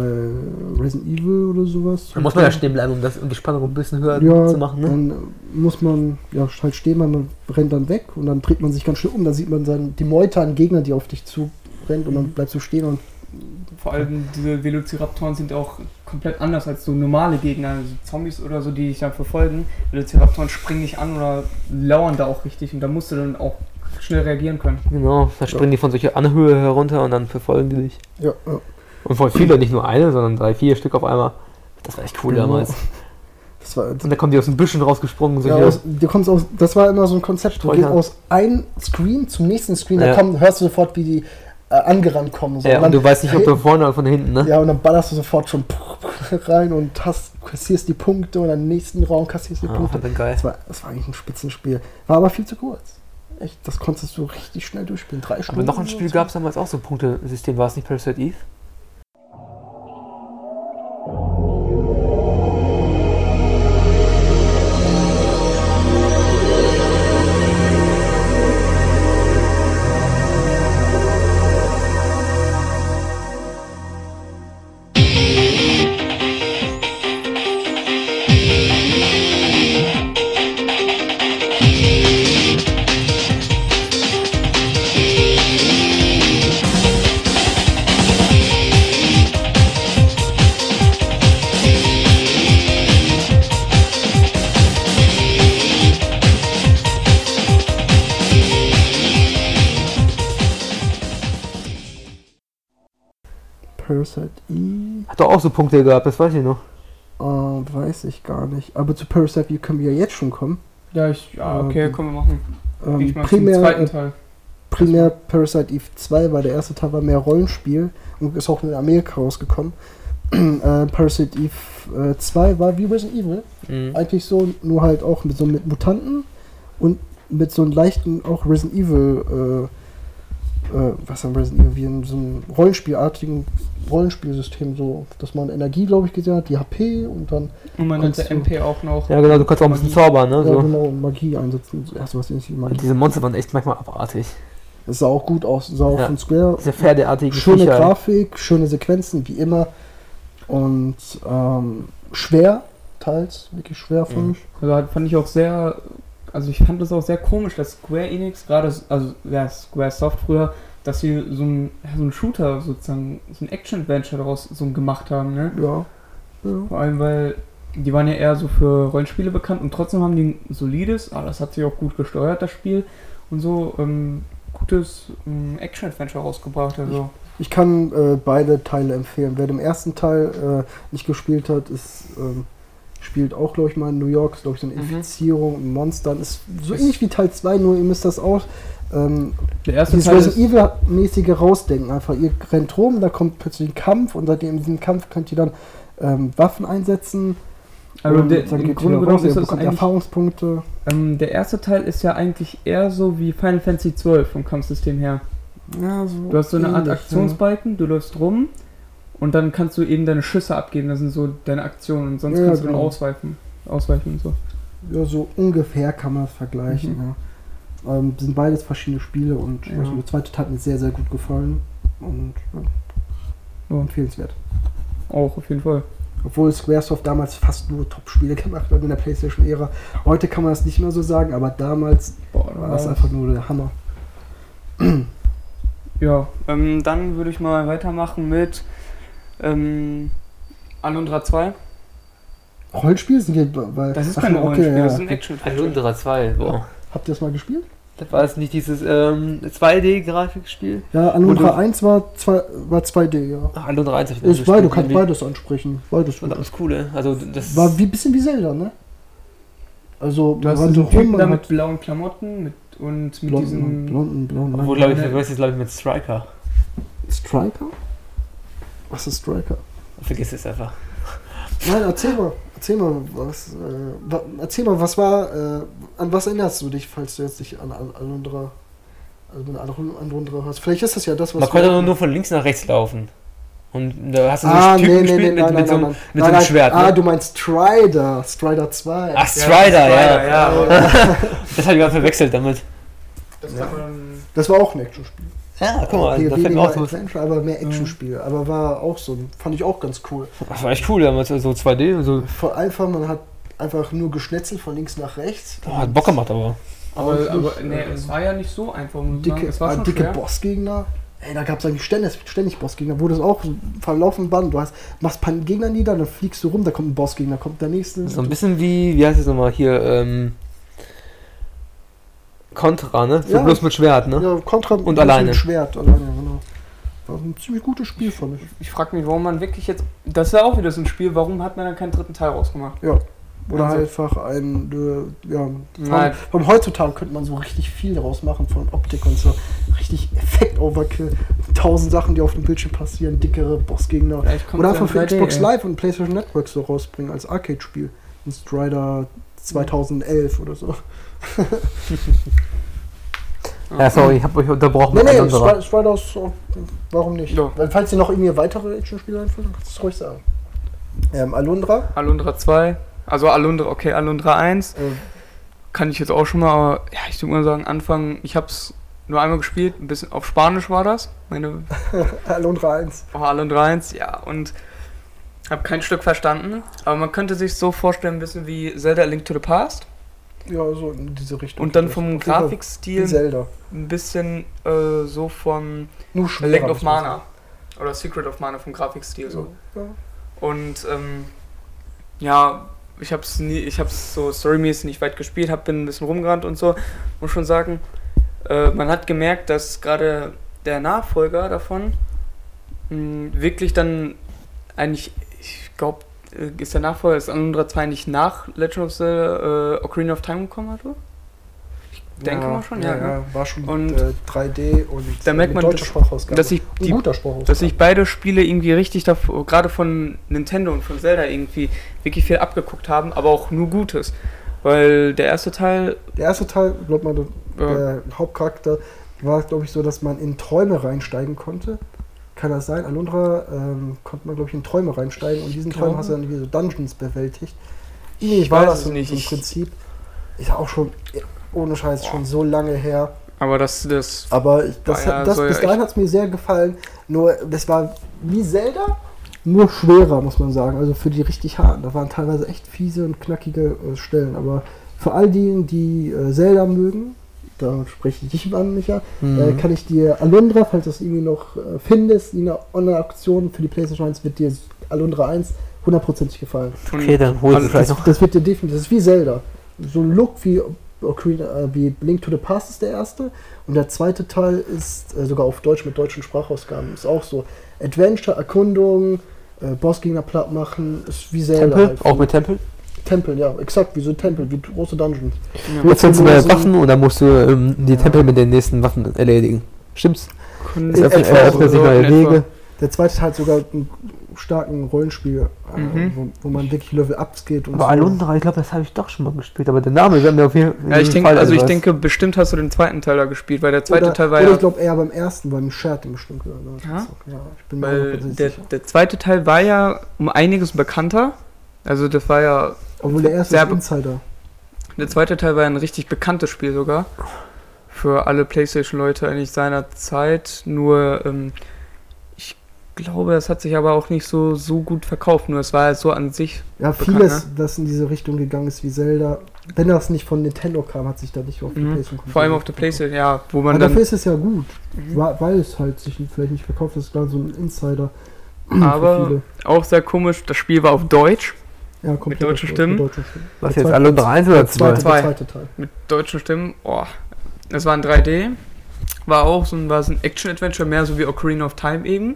bei Resident Evil oder sowas. Da muss man ja stehen bleiben, um, das, um die Spannung ein bisschen höher ja, zu machen, ne? dann äh, muss man ja halt stehen, man rennt dann weg und dann dreht man sich ganz schnell um. Da sieht man dann die Meute an Gegnern, die auf dich zu rennt und dann bleibst du stehen und Vor allem diese Velociraptoren sind auch komplett anders als so normale Gegner, also Zombies oder so, die dich dann verfolgen. Velociraptoren springen dich an oder lauern da auch richtig und da musst du dann auch schnell reagieren können. Genau, da springen die von solcher Anhöhe herunter und dann verfolgen die dich. ja, ja. Und voll viele, nicht nur eine, sondern drei, vier Stück auf einmal. Das war echt cool Genau. damals. Das war Und da kommen die aus den Büschen rausgesprungen. ja, Solche, aus, du kommst aus, das war immer so ein Konzept. Du gehst Streunern. aus einem Screen zum nächsten Screen, Ja. da komm, hörst du sofort, wie die äh, angerannt kommen. So. ja, Und und dann- du weißt nicht, ob du vorne oder von hinten, ne? Ja, und dann ballerst du sofort schon rein und hast, kassierst die Punkte und im nächsten Raum kassierst die Ah, Punkte. verdammt geil. Das war, das war eigentlich ein Spitzenspiel. War aber viel zu kurz. Echt, das konntest du richtig schnell durchspielen. Drei Aber Stunden. noch ein oder Spiel so. gab es damals auch so ein Punktesystem, war es nicht Parasite Eve? Parasite Eve, Hat doch auch so Punkte gehabt, das weiß ich noch. äh, weiß ich gar nicht. Aber zu Parasite Eve können wir ja jetzt schon kommen. Ja, ich, ja, okay, Ähm, können wir machen. Gehe Ähm, ich mal zum primär, zweiten äh, Teil. primär Parasite Eve zwei, weil der erste Teil war mehr Rollenspiel und ist auch in Amerika rausgekommen. äh, Parasite Eve äh, zwei war wie Resident Evil. Mhm. Eigentlich so, nur halt auch mit so mit Mutanten und mit so einem leichten auch Resident Evil äh, was haben Resident Evil, wie in so einem Rollenspielartigen Rollenspielsystem, so, dass man Energie, glaube ich, gesehen hat, die H P und dann. Und man kannst hat der du- M P auch noch. Ja, genau, du kannst auch ein bisschen Magie. zaubern, ne? Ja, So. genau, Magie einsetzen. Das erste, was ich Und Magie. diese Monster waren echt manchmal abartig. Das sah auch gut aus, sah auch Ja. von Square. Diese pferdeartigen Schöne Viecher. Grafik, schöne Sequenzen, wie immer. Und ähm, schwer, teils, wirklich schwer für Mhm. mich. Also halt fand ich auch sehr, also ich fand das auch sehr komisch, dass Square Enix, gerade, also ja, Square Soft früher, dass sie so ein, ja, so ein Shooter sozusagen, so ein Action-Adventure daraus so gemacht haben, ne? Ja. ja. Vor allem, weil die waren ja eher so für Rollenspiele bekannt und trotzdem haben die ein solides, aber das hat sich auch gut gesteuert, das Spiel, und so ähm, gutes ähm, Action-Adventure rausgebracht, also. Ich kann äh, beide Teile empfehlen. Wer den ersten Teil äh, nicht gespielt hat, ist, ähm, spielt auch, glaube ich, mal in New York. Ist, glaube ich, so eine Mhm. Infizierung, ein Monster. Ist so Ist- ähnlich wie Teil zwei, nur ihr müsst das auch. Ähm, Der erste dieses Teil ist, Resident Evil-mäßige rausdenken. Einfach, ihr rennt rum, da kommt plötzlich ein Kampf und seitdem in diesem Kampf könnt ihr dann ähm, Waffen einsetzen. also und der, dann im geht's Grunde wieder genommen raus, ihr ist das bekommt eigentlich, Erfahrungspunkte. ähm, der erste Teil ist ja eigentlich eher so wie Final Fantasy zwölf vom Kampfsystem her. Ja, so Du hast so eine Art ähnlich, Aktionsbalken, du läufst rum und dann kannst du eben deine Schüsse abgeben, das sind so deine Aktionen und sonst Ja, kannst du dann genau. ausweichen, ausweichen und so. Ja. ja, so ungefähr kann man es vergleichen. Mhm. Ja. Ähm, sind beides verschiedene Spiele und Ja. weiß nicht, der zweite Teil hat mir sehr, sehr gut gefallen. Und ja, Ja. empfehlenswert. Auch auf jeden Fall. Obwohl Squaresoft damals fast nur Top-Spiele gemacht hat in der PlayStation-Ära. Heute kann man das nicht mehr so sagen, aber damals Boah, da war es war- einfach nur der Hammer. Ja, ähm, dann würde ich mal weitermachen mit ähm, Alundra zwei. Rollenspiel sind die, weil Das ist ach, kein okay, Rollenspiel, ja. das ist ein action Alundra zwei, boah. Habt ihr das mal gespielt? Das war jetzt nicht dieses ähm, zwei D-Grafikspiel? Ja, Alundra Wo du- eins war, zwei, war zwei D, ja. Ach, Alundra eins hab ich Ist noch beide, du gespielt, kannst irgendwie. beides ansprechen. Beides Und gut. das ist cool, ne? Also das War wie bisschen wie Zelda, ne? Also, Du hast man diesen rennt so rum, Typen da man mit hat blauen Klamotten mit, und mit blonden, diesem... blonden, blonden, Obwohl, glaube ich, ich weiß jetzt, glaube ich, mit Striker. Striker? Was ist Striker? Vergiss es einfach. Nein, erzähl mal. Erzähl mal, was, äh, wa- erzähl mal, was war, äh, an was erinnerst du dich, falls du jetzt nicht an Al- Alundra, also an Al- Alundra hast? Vielleicht ist das ja das, was Man wir- konnte nur, nur von links nach rechts laufen. Und da hast du so Ah, einen nee, Typen nee, nee, gespielt nein, mit, nein, mit so, nein, einem- nein. mit nein, so einem nein. Schwert. Ah, Ne? du meinst Strider, Strider zwei. Ach, Strider, ja. ja. Das habe ich mal verwechselt damit. Das Ja. hat man... Das war auch ein Actionspiel. Ja, guck mal, Okay, da fällt mir weniger auch so. Adventure, aber mehr Actionspiel. Aber war auch so, fand ich auch ganz cool. Das war echt cool, damals so zwei D. So. Voll einfach, man hat einfach nur geschnetzelt von links nach rechts. Boah, hat Bock gemacht, aber. Aber, Und aber nicht, nee, äh, es war ja nicht so einfach, muss ich sagen. Dicke, Es war ah, schon dicke schwer. Bossgegner. Ey, da gab es eigentlich ständig, ständig Bossgegner, wo das auch so vom laufenden Band, du hast, machst ein paar Gegner nieder, dann fliegst du rum, da kommt ein Bossgegner, kommt der nächste. So ein bisschen wie, wie heißt es nochmal hier, ähm. Contra, ne? So Ja. bloß mit Schwert, ne? Ja, Contra Und mit alleine. dem Schwert, alleine, genau. War ein ziemlich gutes Spiel, fand ich. Ich frage mich, warum man wirklich jetzt... Das ist ja auch wieder so ein Spiel, warum hat man dann keinen dritten Teil rausgemacht? Ja. Oder Also- einfach ein, äh, ja, vom, Nein. vom heutzutage könnte man so richtig viel daraus machen, von Optik und so. Richtig Effekt-Overkill. Tausend Sachen, die auf dem Bildschirm passieren, dickere Bossgegner. Vielleicht kommt Oder es einfach in für drei D, Xbox ey. Live und PlayStation Network so rausbringen als Arcade-Spiel. Ein Strider zweitausendelf oder so. Ja, sorry, ich hab euch unterbrochen. Nee, mit nee, Alundra. Stri- Strider ist so, warum nicht? Ja. Weil, falls dir noch irgendwie weitere Action-Spiele einfallen, dann kannst du es ruhig sagen. Ähm, Alundra. Alundra zwei. Also Alundra, okay, Alundra eins. Äh, Kann ich jetzt auch schon mal, aber ja, ich würde mal sagen, anfangen. Ich hab's nur einmal gespielt, ein bisschen auf Spanisch war das. Meine Alundra eins. oh, Alundra eins, ja, und hab kein Stück verstanden. Aber man könnte sich so vorstellen, ein bisschen wie Zelda A Link to the Past. Ja, so in diese Richtung. Und dann Auf vom jeden Fall Wie Grafikstil Zelda. ein bisschen äh, so von Nur A schwerer. Link of muss man Mana. Oder Secret of Mana vom Grafikstil so. sagen. Und ähm, ja, ich hab's nie, ich hab's so storymäßig nicht weit gespielt, hab bin ein bisschen rumgerannt und so. Muss schon sagen, äh, man hat gemerkt, dass gerade der Nachfolger davon mh, wirklich dann eigentlich, ich glaube, ist der Nachfolger, ist Alundra zwei nicht nach Legend of Zelda äh, Ocarina of Time gekommen, oder? Ich denke mal schon, ja. ja, ne? war schon Und äh, drei D und da merkt man, deutscher dass- Sprachausgabe. Dass sich ein die guter Sprachausgabe. dass sich beide Spiele irgendwie richtig davor, gerade von Nintendo und von Zelda irgendwie wirklich viel abgeguckt haben, aber auch nur Gutes. Weil der erste Teil, Der erste Teil, glaub mal, der, äh, der Hauptcharakter, war es, glaube ich, so, dass man in Träume reinsteigen konnte. Kann das sein? Alundra ähm, konnte man, glaube ich, in Träume reinsteigen und in diesen Glaube. Träumen hast du dann wie so Dungeons bewältigt. Nee, Ich war weiß das es so, nicht. so im Ich- Prinzip. Ist auch schon, ohne Scheiß, schon so lange her. Aber das, das Aber ich, das, War ja hat- das so bis ja dahin echt- hat es mir sehr gefallen. Nur, das war wie Zelda, nur schwerer, muss man sagen. Also für die richtig harten. Da waren teilweise echt fiese und knackige äh, Stellen. Aber für all diejenigen, die äh, Zelda mögen, da spreche ich dich an, Micha, Mhm. äh, kann ich dir Alundra, falls du es irgendwie noch äh, findest, in einer Online-Auktion für die PlayStation eins, wird dir Alundra eins hundertprozentig gefallen. Okay, dann hol ich Also vielleicht Das, noch. das wird dir definitiv, das ist wie Zelda. So ein Look wie, Ocarina, äh, wie Link to the Past ist der erste. Und der zweite Teil ist äh, sogar auf Deutsch mit deutschen Sprachausgaben. Ist auch so. Adventure, Erkundung, äh, Bossgegner platt machen, ist wie Zelda. Tempel? Halt. Auch mit Tempel? Tempel, ja, exakt, wie so Tempel, wie große Dungeons. ja, Jetzt findest du neue so- Waffen und dann musst du ähm, die Ja. Tempel mit den nächsten Waffen erledigen. Stimmt's? Kun- Es In öffnet, etwa eröffnet so, sich neue in etwa. Wege. Der zweite Teil hat sogar einen starken Rollenspiel, äh, Mhm. wo, wo man wirklich Level-Ups geht und Aber so. Alundra, ich glaube, das habe ich doch schon mal gespielt. Aber der Name wäre mir auf jeden, Ja, ich jeden denke, Fall also ich etwas. denke, bestimmt hast du den zweiten Teil da gespielt, weil der zweite oder, Teil war oder ja, ich glaube eher beim ersten, beim Shared den bestimmt. Oder? Ja? ja, ich bin mir weil hundertprozentig der, sicher. der zweite Teil war ja um einiges bekannter. Also das war ja, Obwohl der erste sehr ist be- Insider. der zweite Teil war ja ein richtig bekanntes Spiel sogar. Für alle PlayStation-Leute eigentlich seiner Zeit. Nur, ähm, ich glaube, das hat sich aber auch nicht so, so gut verkauft. Nur es war ja so an sich. Ja, bekannt, vieles, ne? das in diese Richtung gegangen ist wie Zelda. Wenn das nicht von Nintendo kam, hat sich da nicht auf die Mhm. PlayStation Vor allem auf der PlayStation, ja, wo Aber man dafür dann. ist es ja gut, Mhm. wa- weil es halt sich vielleicht nicht verkauft. Das ist klar so ein Insider. für Aber viele. auch sehr komisch, das Spiel war auf Deutsch. Ja, komplett mit deutschen auf- Stimmen? mit deutschen Stimmen. Was Der jetzt, zweite- Alundra eins oder Der zweite, zwei? der zweite Teil. Mit deutschen Stimmen. Oh, es war in drei D. War auch so ein, war so ein Action-Adventure, mehr so wie Ocarina of Time eben.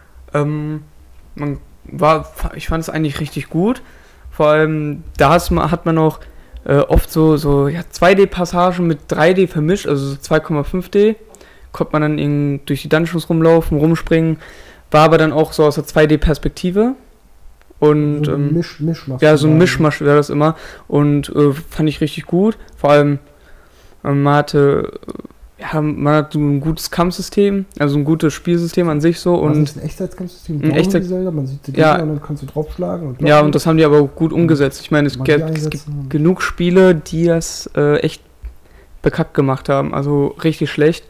Ähm, man war, ich fand es eigentlich richtig gut. Vor allem, da hast man- hat man auch äh, oft so, so ja, zwei D-Passagen mit drei D vermischt, also so zwei Komma fünf D. Konnte man dann in, durch die Dungeons rumlaufen, rumspringen. War aber dann auch so aus der zwei D-Perspektive. Und so ein ähm, Misch, Mischmasch. ja, so ein sozusagen. Mischmasch wäre das immer. Und äh, fand ich richtig gut. Vor allem, äh, man hatte, äh, ja, man hat so ein gutes Kampfsystem, also ein gutes Spielsystem an sich so. Also Und es ist ein Echtzeitkampfsystem. Ein Ein Echtzeit- Zelda, man sieht die Ja. Gegner und dann kannst du draufschlagen. Und ja, und das haben die aber auch gut umgesetzt. Ich meine, es, Magie gibt- es gibt einsetzen. genug Spiele, die das äh, echt bekackt gemacht haben. Also richtig schlecht.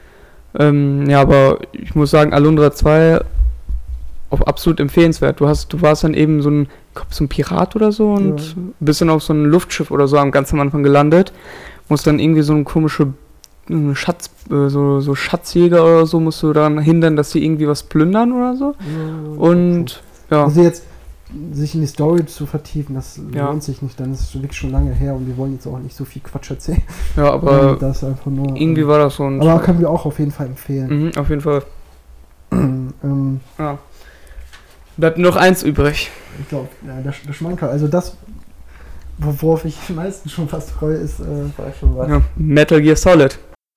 Ähm, ja, aber ich muss sagen, Alundra zwei auch absolut empfehlenswert. Du hast, du warst dann eben so ein, ich glaub, so ein Pirat oder so und Ja. bist dann auf so ein Luftschiff oder so am ganz am Anfang gelandet. Musst dann irgendwie so eine komische äh, Schatz, äh, so, so Schatzjäger oder so musst du dann hindern, dass sie irgendwie was plündern oder so. Ja, Und ja, Also jetzt sich in die Story zu vertiefen, das Ja. lohnt sich nicht, dann ist es wirklich schon lange her und wir wollen jetzt auch nicht so viel Quatsch erzählen. ja, aber das ist einfach nur. irgendwie war das so ein. Aber können wir auch auf jeden Fall empfehlen. Mhm, auf jeden Fall. ähm, Ja. Bleibt nur noch eins übrig. ich glaube, ja, der, der Schmankerl, also das, worauf ich am meisten schon fast freue, ist, äh, war schon was. Ja. Metal Gear Solid.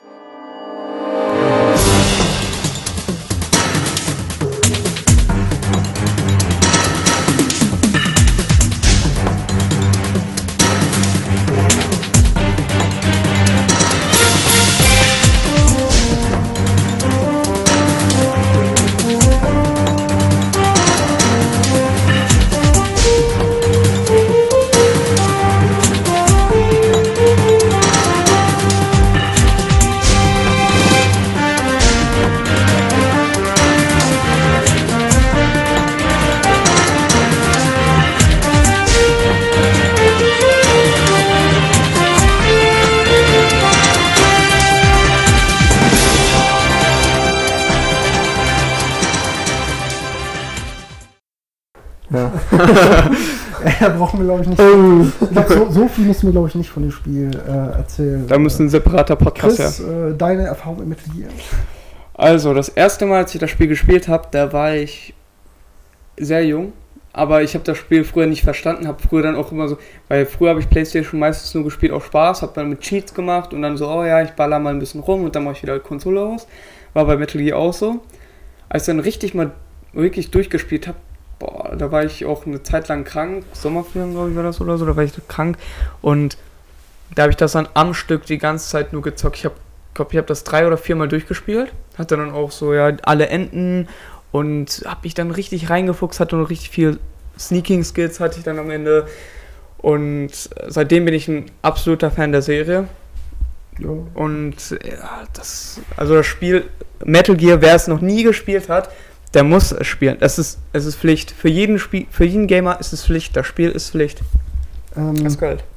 Ja. Da brauchen wir, glaube ich, nicht. Oh. Ich glaub, so, so viel müssen wir, glaube ich, nicht von dem Spiel äh, erzählen. Da muss ein separater Podcast her. Chris, äh, deine Erfahrung mit Metal Gear? Also, das erste Mal, als ich das Spiel gespielt habe, da war ich sehr jung. Aber ich habe das Spiel früher nicht verstanden, habe früher dann auch immer so, weil früher habe ich PlayStation meistens nur gespielt auf Spaß, habe dann mit Cheats gemacht und dann so, oh ja, ich baller mal ein bisschen rum und dann mache ich wieder die Konsole aus. War bei Metal Gear auch so. Als ich dann richtig mal wirklich durchgespielt habe, boah, da war ich auch eine Zeit lang krank, Sommerferien, glaube ich, war das oder so, da war ich krank und da habe ich das dann am Stück die ganze Zeit nur gezockt. Ich habe glaube, ich habe das drei oder viermal durchgespielt. Hatte dann auch so, ja, alle Enden und habe mich dann richtig reingefuchst, hatte noch richtig viel Sneaking-Skills hatte ich dann am Ende. Und seitdem bin ich ein absoluter Fan der Serie. Ja. Und ja, das, also das Spiel Metal Gear, wer es noch nie gespielt hat, der muss es spielen. Es ist, es ist Pflicht. Für jeden Spiel, für jeden Gamer ist es Pflicht. Das Spiel ist Pflicht. Ähm, Das ist geil.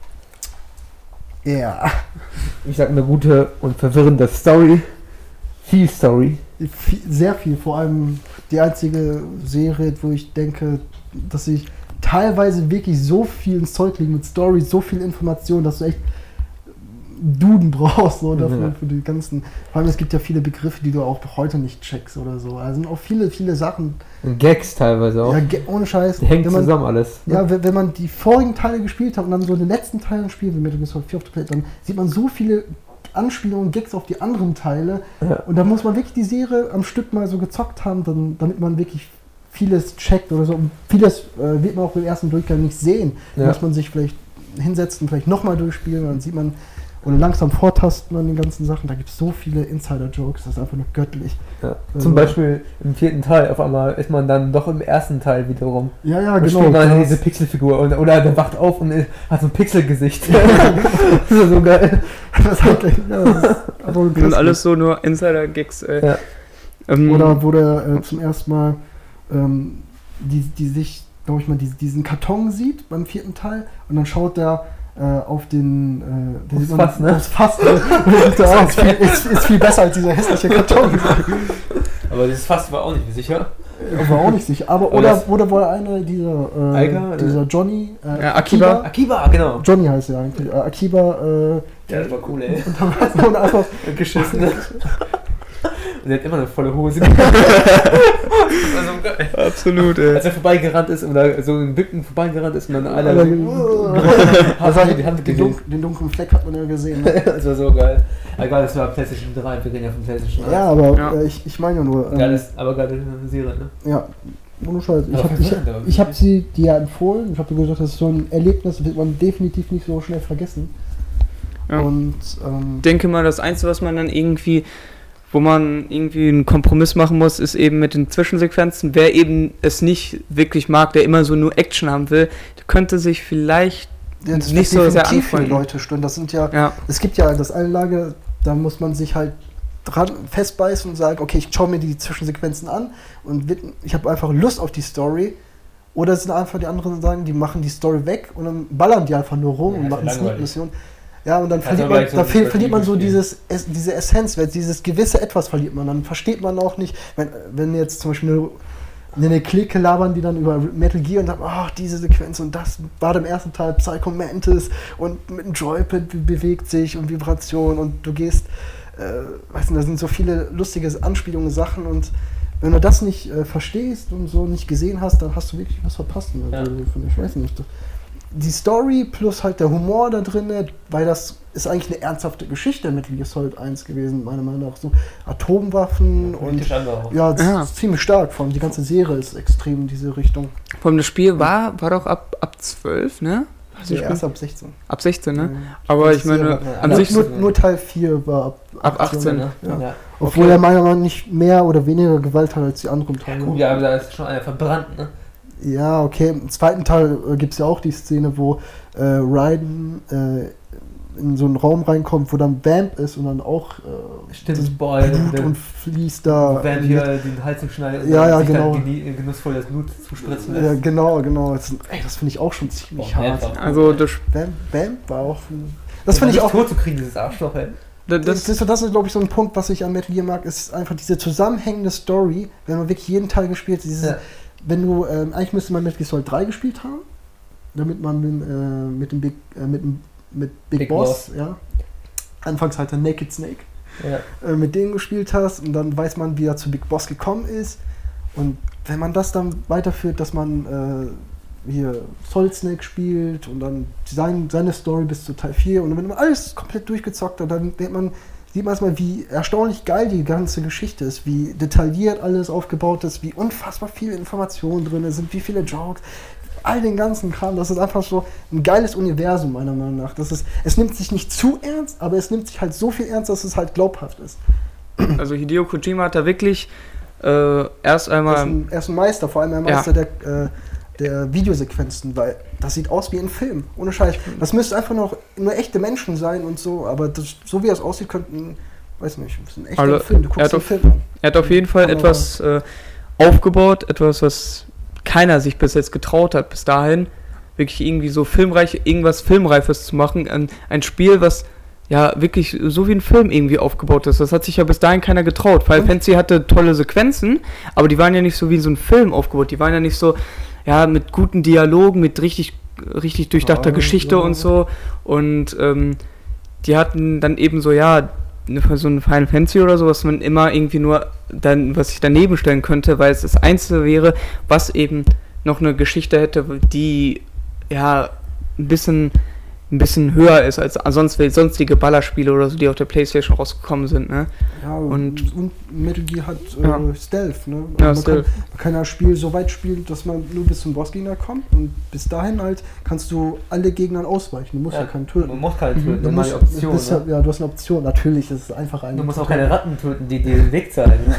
Ja. Ich sag eine gute und verwirrende Story. Viel Story. Viel, sehr viel. Vor allem die einzige Serie, wo ich denke, dass ich teilweise wirklich so viel ins Zeug liegen mit Story, so viel Information, dass du echt Duden brauchst, so dafür, Ja. für die ganzen. Vor allem, es gibt ja viele Begriffe, die du auch heute nicht checkst oder so. Also sind auch viele, viele Sachen. Und Gags teilweise auch. Ja, ge- ohne Scheiß. Die hängt wenn man, zusammen alles. Ne? Ja, wenn, wenn man die vorigen Teile gespielt hat und dann so den letzten Teil spielt, wie Metal Gear Solid vier auf der Plate, dann sieht man so viele Anspielungen, Gags auf die anderen Teile. Ja. Und da muss man wirklich die Serie am Stück mal so gezockt haben, dann, damit man wirklich vieles checkt oder so. Und vieles äh, wird man auch beim ersten Durchgang nicht sehen. Da Ja. muss man sich vielleicht hinsetzen, vielleicht nochmal durchspielen und dann sieht man, oder langsam vortasten an den ganzen Sachen. Da gibt es so viele Insider-Jokes, das ist einfach nur göttlich. Ja. Also- Zum Beispiel im vierten Teil, auf einmal ist man dann doch im ersten Teil wiederum. Ja, ja, Und genau. spielt dann das- diese Pixelfigur und, oder der wacht auf und hat so ein Pixelgesicht. Das ist so geil. das ist halt, ja, das ist einfach Und krass. alles so nur Insider-Gigs. Äh. Ja. Ähm, Oder wo der äh, zum ersten Mal ähm, die, die sich, glaube ich mal, die, diesen Karton sieht beim vierten Teil und dann schaut der äh, auf den äh, Aufs sieht man- Fass, ne? aufs Fass, ne? Und denkt, ah, ist, viel, ist, ist viel besser als dieser hässliche Karton. Aber das Fass war auch nicht sicher. War auch nicht sicher. Aber Aber oder, das- oder wohl einer dieser äh, Eiger, oder? dieser Johnny äh, Ja, Akiba. Akiba, genau. Johnny heißt er eigentlich. Äh, Akiba äh, Ja, das war cool, ey. und dann weiß man einfach Geschissen. Und der hat immer eine volle Hose. Das war so geil. absolut, ey. Als er vorbeigerannt ist oder so in Bücken vorbeigerannt ist und dann alle Alle- so, also hat die Hand den, gegeben. dunk, den dunklen Fleck hat man ja gesehen. Ne? Das war so geil. Egal, das war PlayStation drei, wir reden ja von PlayStation eins. Ja, aber Ja. Äh, ich, ich meine ja nur. Ähm, Geiles, aber geile Serie, ne? Ja, ohne Scheiß. Ich Aber habe ich, verwirrend, aber ich hab wirklich. sie dir ja empfohlen. Ich habe dir gesagt, das ist so ein Erlebnis, das wird man definitiv nicht so schnell vergessen. Ja. Und ähm, Ich denke mal, das Einzige, was man dann irgendwie, wo man irgendwie einen Kompromiss machen muss, ist eben mit den Zwischensequenzen. Wer eben es nicht wirklich mag, der immer so nur Action haben will, der könnte sich vielleicht ja, das nicht wird so sehr definitiv viele anfreunden. Leute stören. Das sind ja, Ja, es gibt ja das eine Lager, da muss man sich halt dran festbeißen und sagen, okay, ich schaue mir die Zwischensequenzen an und wird, ich habe einfach Lust auf die Story. Oder es sind einfach die anderen sagen, die machen die Story weg und dann ballern die einfach nur rum Ja, und ist machen ja langweilig. Sneak-Missionen. Ja, und dann Also verliert man, gleich so da ein fehl, verliert man so Strategiespiel. dieses, es, diese Essenz, weil dieses gewisse Etwas verliert man. Dann versteht man auch nicht, wenn, wenn jetzt zum Beispiel eine, eine Clique labern, die dann über Metal Gear und sagen, ach, diese Sequenz und das war im ersten Teil Psycho Mantis und mit dem Joypad be- bewegt sich und Vibration und du gehst, äh, weißt du, da sind so viele lustige Anspielungen, Sachen und wenn du das nicht äh, verstehst und so nicht gesehen hast, dann hast du wirklich was verpasst. Ja. Also, ich weiß nicht. Die Story plus halt der Humor da drin, weil das ist eigentlich eine ernsthafte Geschichte mit Metal Gear Solid eins gewesen, meiner Meinung nach. So Atomwaffen und Politisch angehaucht. ja, das Ja. ist ziemlich stark. Vor allem die ganze Serie ist extrem in diese Richtung. vor allem das Spiel war, war doch ab, ab zwölf, ne? Also erst ab sechzehn. Ab sechzehn, ne? Ja. Aber ich Die Serie meine, war- an nur, sich, nur, nur Teil vier war ab, Ab achtzehn, ne? Ja. Ja. Obwohl Okay. er meiner Meinung nach nicht mehr oder weniger Gewalt hat als die anderen Teile. Gut, ja, aber da ist schon einer verbrannt, ne? Ja, okay. Im zweiten Teil äh, gibt es ja auch die Szene, wo äh, Raiden äh, in so einen Raum reinkommt, wo dann Vamp ist und dann auch äh, Stimmt, das boah, Blut der- und fließt da. Wenn hier den Hals zu schneiden und Ja, dann ja, sich genau. dann genie- genussvoll das Blut zuspritzen Ja, lässt. genau, genau. Das, ey, das finde ich auch schon ziemlich Boah, hart. Vamp war- also das, Vamp, Vamp war auch. Ein, das finde ich auch. tot zu kriegen, dieses Arschloch, ey. das, Das, das, das ist, glaube ich, so ein Punkt, was ich an Metal Gear mag, ist einfach diese zusammenhängende Story, wenn man wirklich jeden Teil gespielt hat. Dieses, Ja. Wenn du, ähm, eigentlich müsste man Metal Gear Solid drei gespielt haben, damit man mit, äh, mit dem Big, äh, mit, dem- mit Big, Big Boss, ja, anfangs halt der Naked Snake, Ja. äh, mit denen gespielt hast und dann weiß man, wie er zu Big Boss gekommen ist. Und wenn man das dann weiterführt, dass man äh, hier Solid Snake spielt und dann sein, seine Story bis zu Teil vier und wenn man alles komplett durchgezockt hat, dann denkt man, sieht man erstmal, wie erstaunlich geil die ganze Geschichte ist, wie detailliert alles aufgebaut ist, wie unfassbar viele Informationen drin sind, wie viele Jokes. all den ganzen Kram, das ist einfach so ein geiles Universum, meiner Meinung nach. Das ist, es nimmt sich nicht zu ernst, aber es nimmt sich halt so viel ernst, dass es halt glaubhaft ist. Also Hideo Kojima hat da wirklich äh, erst einmal... Er ist, ein, er ist ein Meister, vor allem ein Meister ja. der, äh, der Videosequenzen, weil das sieht aus wie ein Film, ohne Scheiß. Das müsste einfach noch nur echte Menschen sein und so, aber das, so wie es aussieht, könnten, weiß nicht, das ist ein echter also, Film, du guckst den auf, Film an. Er hat auf jeden Fall etwas äh, aufgebaut, etwas, was keiner sich bis jetzt getraut hat, bis dahin, wirklich irgendwie so filmreich, irgendwas Filmreifes zu machen, ein, ein Spiel, was ja wirklich so wie ein Film irgendwie aufgebaut ist. Das hat sich ja bis dahin keiner getraut. Final Fantasy hatte tolle Sequenzen, aber die waren ja nicht so wie so ein Film aufgebaut. Die waren ja nicht so, ja, mit guten Dialogen, mit richtig, richtig durchdachter ja, Geschichte ja. und so. Und ähm, die hatten dann eben so, ja, so ein Final Fantasy oder so, was man immer irgendwie nur dann, was ich daneben stellen könnte, weil es das Einzige wäre, was eben noch eine Geschichte hätte, die ja ein bisschen ein bisschen höher ist als sonst, sonstige Ballerspiele oder so, die auf der PlayStation rausgekommen sind, ne? Ja, und, und Metal Gear hat äh, ja. Stealth, ne? Ja, man, Stealth. Kann, man kann das Spiel so weit spielen, dass man nur bis zum Bossgegner kommt und bis dahin halt kannst du alle Gegnern ausweichen. Du musst ja, ja keinen töten. Man muss keinen töten, du musst, musst, Option, bist, ne? Ja, du hast eine Option, natürlich, das ist einfach ein... Du musst auch keine Ratten töten, die dir den Weg zeigen.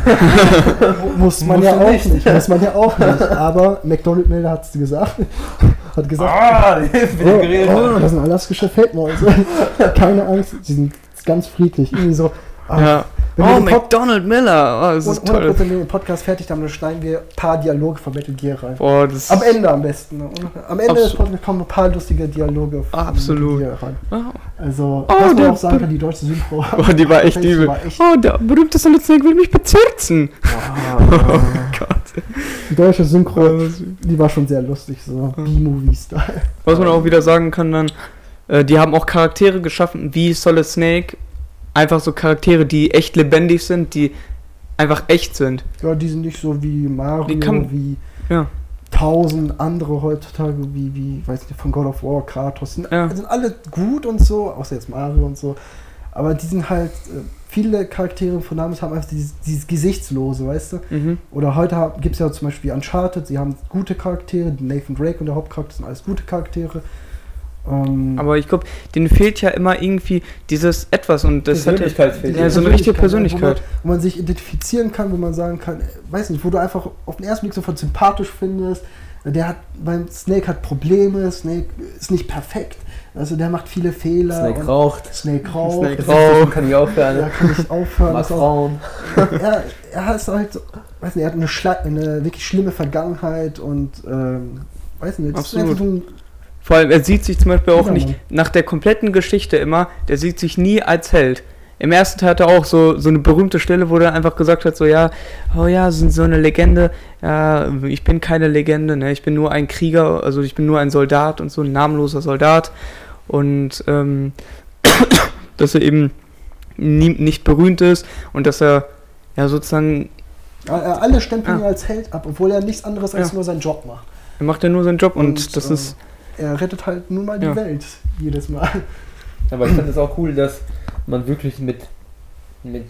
muss man ja auch nicht. nicht, muss man ja auch nicht, aber McDonald Miller hat es gesagt, hat gesagt, ah, oh, oh, das sind alaskische Feldmäuse. Keine Angst, sie sind ganz friedlich. Irgendwie so. Ah, ja. Oh, McDonald Miller. Oh, das ist toll. hundert Prozent den Podcast fertig, dann schneiden wir ein paar Dialoge von Metal Gear rein. Oh, das am Ende am besten. Ne? Und am Ende Abs- des Podcasts kommen ein paar lustige Dialoge von Absolut. Metal Gear rein. Oh. Also, Oh, was man der auch sagen kann, die deutsche Synchro. Oh, die war echt übel. War echt oh, der berühmte Solid Snake will mich bezirzen. oh, Oh Gott. Die deutsche Synchro, die war schon sehr lustig, so B-Movie-Style. Was man auch wieder sagen kann dann, äh, die haben auch Charaktere geschaffen, wie Solid Snake. Einfach so Charaktere, die echt lebendig sind, die einfach echt sind. Ja, die sind nicht so wie Mario, Die kann, wie ja. tausend andere heutzutage, wie, wie, weiß nicht, von God of War, Kratos. Sind, Ja. sind alle gut und so, außer jetzt Mario und so. Aber die sind halt, äh, viele Charaktere von damals haben einfach dieses, dieses Gesichtslose, weißt du? Mhm. Oder heute gibt es ja zum Beispiel Uncharted, sie haben gute Charaktere, Nathan Drake und der Hauptcharakter sind alles gute Charaktere. Ähm, Aber ich glaube, denen fehlt ja immer irgendwie dieses Etwas und das hat Persönlichkeit fehlt. ja, so eine richtige Persönlichkeit. Wo man, wo man sich identifizieren kann, wo man sagen kann, äh, weiß nicht, wo du einfach auf den ersten Blick sofort sympathisch findest. Der hat, beim Snake hat Probleme, Snake ist nicht perfekt. Also der macht viele Fehler. Snake raucht. Snake raucht. Snake raucht. Kann ich aufhören. Ja, kann ich aufhören. Mag Frauen. Er, er ist halt, so, weiß nicht, er hat eine, Schla- eine wirklich schlimme Vergangenheit und ähm, weiß nicht, das ist Absolut. einfach so ein, Vor allem, er sieht sich zum Beispiel auch Ja, nicht Mann. nach der kompletten Geschichte immer, der sieht sich nie als Held. Im ersten Teil hat er auch so, so eine berühmte Stelle, wo er einfach gesagt hat, so ja, oh ja, sind so eine Legende, ja, ich bin keine Legende, ne, ich bin nur ein Krieger, also ich bin nur ein Soldat und so ein namenloser Soldat und ähm, dass er eben nie, nicht berühmt ist und dass er ja sozusagen, alle stempeln ihn Ja. als Held ab, obwohl er nichts anderes als Ja. nur seinen Job macht. er macht ja nur seinen Job und, Und, das äh, ist, Er rettet halt nun mal die Ja. Welt jedes Mal. Aber ich finde es auch cool, dass man wirklich mit, mit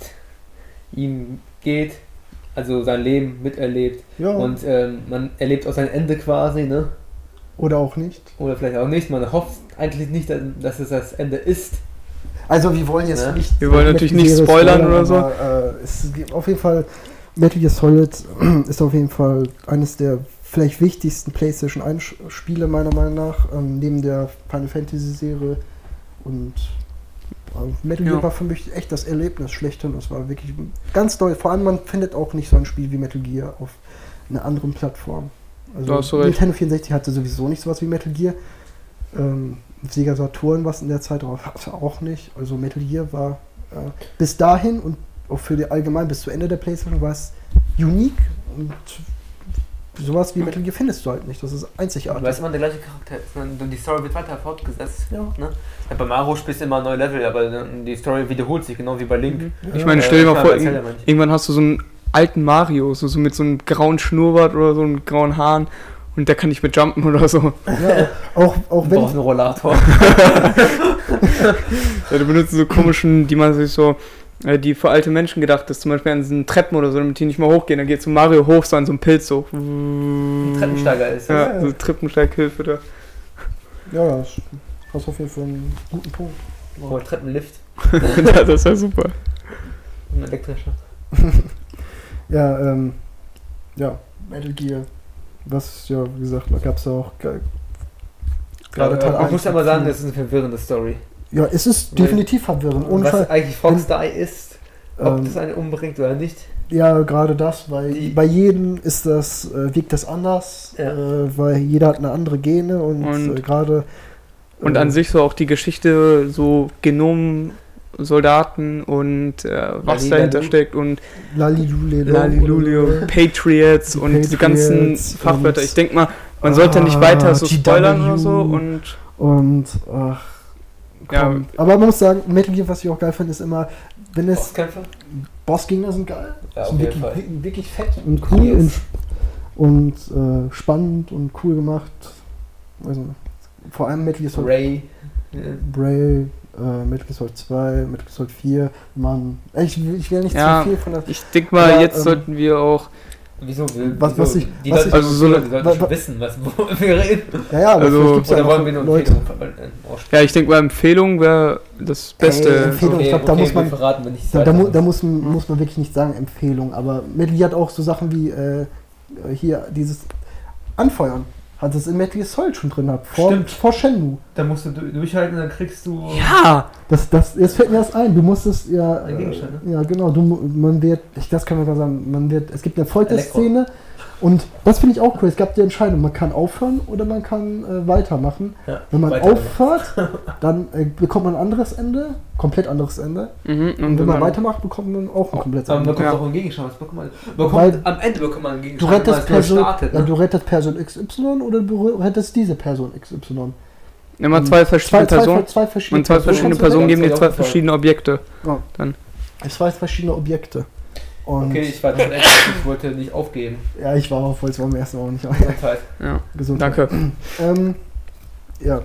ihm geht, also sein Leben miterlebt Ja. und ähm, man erlebt auch sein Ende quasi, ne? Oder auch nicht. Oder vielleicht auch nicht. Man hofft eigentlich nicht, dass es das Ende ist. Also wir wollen jetzt Ja. nicht... Wir wollen natürlich nicht spoilern oder so. Aber, äh, es gibt auf jeden Fall... Metal Gear Solid ist auf jeden Fall eines der vielleicht wichtigsten PlayStation eins Spiele meiner Meinung nach, ähm, neben der Final Fantasy Serie. Und äh, Metal Gear Ja. war für mich echt das Erlebnis schlechthin. Das war wirklich ganz toll. Vor allem, man findet auch nicht so ein Spiel wie Metal Gear auf einer anderen Plattform. Da Also hast du recht. Nintendo vierundsechzig hatte sowieso nicht sowas wie Metal Gear. Ähm, Sega Saturn was in der Zeit auch, auch nicht. Also Metal Gear war äh, bis dahin und auch für die allgemein bis zu Ende der PlayStation war es unique und sowas wie Metal Gear findest du halt nicht. Das ist einzigartig. Weil es immer der gleiche Charakter ist. Ne? Und die Story wird weiter fortgesetzt. Ja. Ne? Ja, bei Mario spielst du immer neue Level, aber die Story wiederholt sich, genau wie bei Link. Ich meine, Äh, stell dir mal ja, vor, bei Zelda irg- meine ich. irgendwann hast du so einen alten Mario, so, so mit so einem grauen Schnurrbart oder so einem grauen Haaren und der kann nicht mehr jumpen oder so. Ja, auch, auch Du wenn brauchst einen Rollator. Ja, die benutzen so komischen, die man sich so äh, die für alte Menschen gedacht ist. Zum Beispiel an diesen Treppen oder so, damit die nicht mehr hochgehen. Dann geht so Mario hoch, so an so einem Pilz so. Ein Treppensteiger ist das. Ja, Ja. so Treppensteighilfe da. Ja, ja, das hast auf jeden Fall einen guten Punkt. Oh, Treppenlift. Ja, das ist ja super. Ein elektrischer. Ja, ähm, ja, Metal Gear. Was, ja, wie gesagt, da gab es ja auch ge- gerade Ja, Teil man eins muss ja mal mit sagen, viel- das ist eine verwirrende Story. Ja, es ist Weil- definitiv verwirrend. Ohne was Fall. eigentlich Fox Die ist, ob Ähm, das einen umbringt oder nicht. Ja, gerade das, weil Die- bei jedem ist das, äh, wirkt das anders, Ja. äh, weil jeder hat eine andere Gene und, Und- äh, gerade. Und äh, an sich so auch die Geschichte, so Genomen, Soldaten und äh, was Lalilalu. dahinter steckt und Lalilulelo Lalilulio, oder- Patriots Die und diese ganzen Patriots Fachwörter. und- Ich denke mal, man sollte nicht Ah, weiter so G W. spoilern oder so und Und, ach, Ja. komm. Aber man muss sagen, Metal Gear, was ich auch geil finde, ist immer, wenn es. Bosskämpfe? Bossgegner sind geil. Ja, auf sind jeden wirklich, Fall. wirklich fett und cool und, und äh, spannend und cool gemacht. Also, vor allem Metal Gear Solid Ray. Bray, äh, Metal Gear Solid zwei, Metal Gear Solid vier, Mann. Ich, will- ich will nicht Ja. zu viel von der. ich denke mal, Ja, jetzt ähm, sollten wir auch, Wieso? Was- wieso? was ich- die was Leute, ich- also so- die sollten wa- schon wa- wissen, was worüber wir reden. Ja, ja, aber Also- vielleicht gibt's ja Oder noch wollen wir nur Leute. Empfehlungen äh, aussprechen? ja, ich denke mal, Empfehlung wäre das Beste. Ey, Empfehlung, ich glaub, da muss man- wir verraten, wenn ich Da, da, mu da muss muss, man- muss man wirklich nicht sagen Empfehlung, aber Metal Gear hat auch so Sachen wie äh, hier dieses Anfeuern. Hat es in Metal Gear Solid schon drin gehabt. Vor, Stimmt. vor Shenmue. Da musst du du- durchhalten, dann kriegst du. Ja! Das, das, jetzt fällt mir das ein. Du musstest ja. Ein Gegenstand, Äh, ja, genau. Du, mu- man wird, ich, das kann man da sagen, man wird, es gibt eine Folterszene und das finde ich auch cool. Es gab die Entscheidung, man kann aufhören oder man kann äh, weitermachen. Ja, Wenn man weitermachen. aufhört, dann äh, bekommt man ein anderes Ende, komplett anderes Ende. Mhm, Und wenn man weitermacht, bekommt man auch ein komplettes Aber man Ende. bekommt Ja. auch einen Gegenstand. Was bekommt man? bekommt, Weil- am Ende bekommt man einen Du Gegenstand, rettest, weil es neu Person, startet. ja, Ne? du rettest Person X Y oder du rettest diese Person X Y. Immer zwei verschiedene zwei, Personen. zwei verschiedene Und zwei verschiedene kannst du Personen retten. geben dir zwei Ja. verschiedene Objekte. Es zwei verschiedene Objekte. Und Okay, ich war das echt, ich wollte nicht aufgeben. ja, ich war auch, wollte es beim ersten Mal auch nicht Gesundheit. Ja, gesund. danke. Ähm, ja,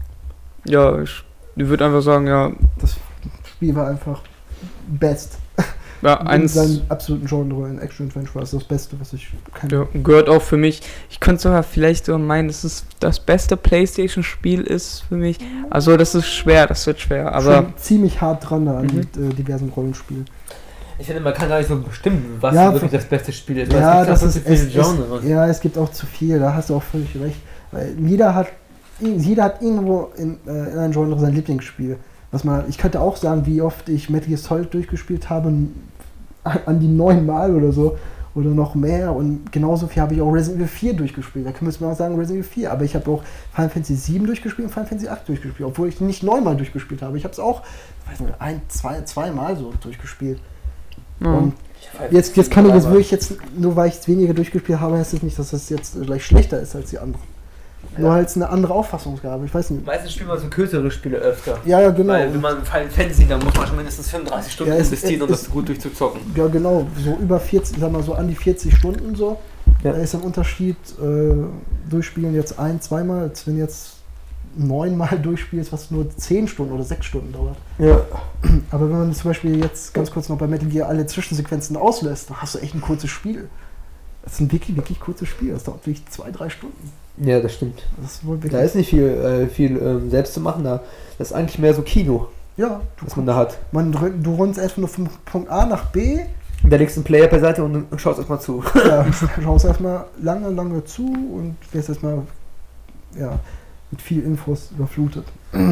Ja, ich würde einfach sagen, ja, das Spiel war einfach best. ja In eins seinem absoluten Genre in Action Adventure war es das Beste, was ich kenne. ja, gehört auch für mich. Ich könnte sogar vielleicht so meinen, dass es das beste PlayStation-Spiel ist für mich. Also das ist schwer, das wird schwer, aber Schon ziemlich hart dran da an Mhm. die, äh, diversen Rollenspielen. Ich finde, man kann gar nicht so bestimmen, was Ja, wirklich für- das beste Spiel ist. weil Ja, es gibt das ja ist, so es, viele Genres. es, ja, es gibt auch zu viel, da hast du auch völlig recht. Weil jeder hat, jeder hat irgendwo in, äh, in einem Genre sein Lieblingsspiel. Was man, ich könnte auch sagen, wie oft ich Metal Gear Solid durchgespielt habe, an, an die neun Mal oder so. Oder noch mehr. Und genauso viel habe ich auch Resident Evil vier durchgespielt. Da müssen wir auch sagen Resident Evil vier. Aber ich habe auch Final Fantasy sieben durchgespielt und Final Fantasy acht durchgespielt. Obwohl ich nicht neunmal durchgespielt habe. Ich habe es auch, weiß nicht, ein, zwei, zweimal so durchgespielt. ja. Und Ich weiß Jetzt, nicht, jetzt kann ich jetzt aber- wirklich jetzt, nur weil ich es weniger durchgespielt habe, heißt es nicht, dass es jetzt gleich schlechter ist als die anderen. Nur Ja. halt es eine andere Auffassungsgabe, ich weiß nicht. Meistens spielt man so kürzere Spiele öfter. Ja, ja, genau. Weil wenn man Final Fantasy, dann muss man schon mindestens fünfunddreißig Stunden Ja, es- investieren, um es- das gut durchzuzocken. Ja, genau, so über vierzig, sag mal so an die vierzig Stunden so. Ja. Da ist ein Unterschied, äh, durchspielen jetzt ein, zweimal, als wenn jetzt neunmal durchspielst, was nur zehn Stunden oder sechs Stunden dauert. Ja. Aber wenn man zum Beispiel jetzt ganz kurz noch bei Metal Gear alle Zwischensequenzen auslässt, dann hast du echt ein kurzes Spiel. Das ist ein wirklich, wirklich kurzes Spiel. Das dauert wirklich zwei, drei Stunden. Ja, das stimmt. Das ist wohl Da wirklich. ist nicht viel, äh, viel ähm, selbst zu machen. Da. Das ist eigentlich mehr so Kino, Ja, was du, man da hat. man, du rennst einfach nur von Punkt A nach B, Da legst du einen Player beiseite und schaust erstmal zu. ja, schaust erstmal lange, lange zu und wirst erstmal ja, mit viel Infos überflutet.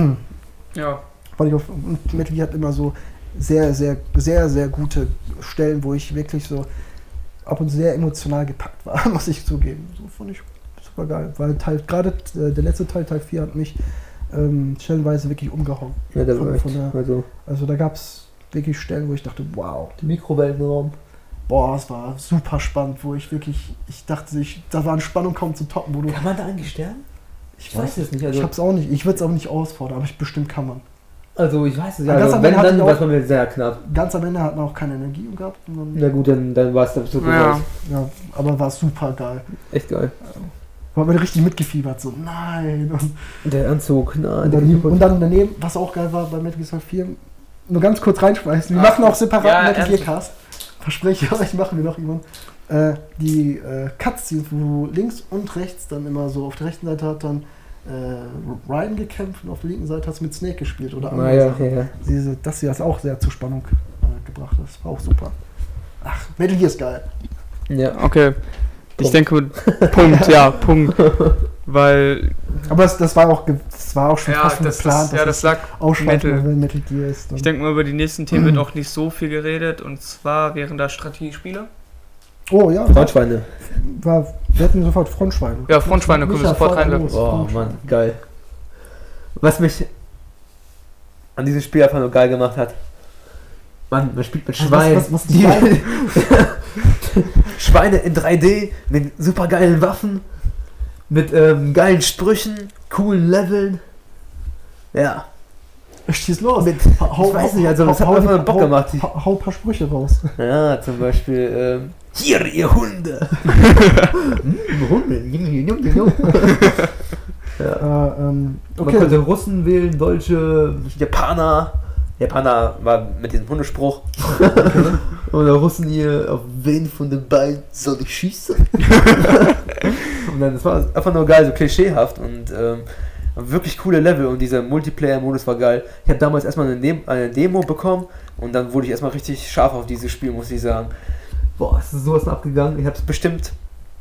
ja. Weil ich auf, und Metal Gear hat immer so sehr, sehr, sehr, sehr gute Stellen, wo ich wirklich so ab und zu sehr emotional gepackt war, muss ich zugeben. So fand ich super geil. Weil Teil, gerade äh, der letzte Teil, Teil vier, hat mich ähm, stellenweise wirklich umgehauen. Ja, da Von- war echt. von der- Also, Also da gab es wirklich Stellen, wo ich dachte, wow, der Mikrowellenraum. boah, es war super spannend, wo ich wirklich, ich dachte, ich, da war eine Spannung kaum zu toppen, wo du. Kann man da eigentlich sterben? Ich Ich weiß es nicht. Ich Also, hab's auch nicht, ich würde es auch nicht ausfordern, aber ich, bestimmt kann man. also ich weiß es Ja, nicht. ganz Also, am wenn, Ende hat dann die war es auch- bei mir sehr knapp. Ganz am Ende hat man auch keine Energie gehabt. Und dann, Na gut, dann, dann war es da super. Ja. ja, aber war super geil. Echt geil. War man richtig mitgefiebert, so nein. Und, Der Anzug, na, und, der daneben, und dann daneben, was auch geil war bei Metal Gear Solid vier, nur ganz kurz reinschmeißen. Wir Ach, machen auch separat ja, Metal Gear ernsthaft? Cast. Verspreche euch, machen wir noch irgendwann. Äh, die äh, Cutscenes, wo links und rechts dann immer so, auf der rechten Seite hat dann äh, Ryan gekämpft und auf der linken Seite hat es mit Snake gespielt oder andere Naja, Sachen. ja. Diese, dass sie das auch sehr zur Spannung äh, gebracht hat. Das war auch super. Ach, Metal Gear ist geil. Ja. Okay. Ich Punkt. denke, Punkt, ja, Punkt. Weil, Aber das, das war auch ge- das war auch schon ja, fast schon das, geplant, das, ja, das lag ausschweifen, Metal. wenn Metal Gear ist. Dann. Ich denke mal, über die nächsten Themen wird auch nicht so viel geredet. Und zwar wären da Strategiespiele. Oh ja, Frontschweine. war, wir hatten sofort Frontschweine. Ja, Frontschweine können wir Micha, sofort voll reinwerfen. los, Oh Frontschweine. Mann, geil. Was mich an diesem Spiel einfach nur geil gemacht hat. Mann, man spielt mit Was- Schweinen. was- was ist Die- geil? Schweine in drei D mit super geilen Waffen, mit ähm, geilen Sprüchen, coolen Leveln. Ja. Schieß los. Mit, Hau- ich weiß nicht, also das hau- hat mir hau- einfach Bock hau- gemacht. Hau, hau ein paar Sprüche raus. Ja, zum Beispiel, ähm, hier, ihr Hunde! Hm, Hunde, jung, jung, jung. Ja. Äh, ähm, Man okay. konnte Russen wählen, Deutsche, Japaner. Japaner war mit diesem Hundespruch. Oder Russen hier, auf wen von den beiden soll ich schießen? Und dann, das war einfach nur geil, so klischeehaft und ähm, wirklich coole Level und dieser Multiplayer-Modus war geil. Ich habe damals erstmal eine, Dem- eine Demo bekommen und dann wurde ich erstmal richtig scharf auf dieses Spiel, muss ich sagen. Boah, ist das sowas abgegangen. Ich habe es bestimmt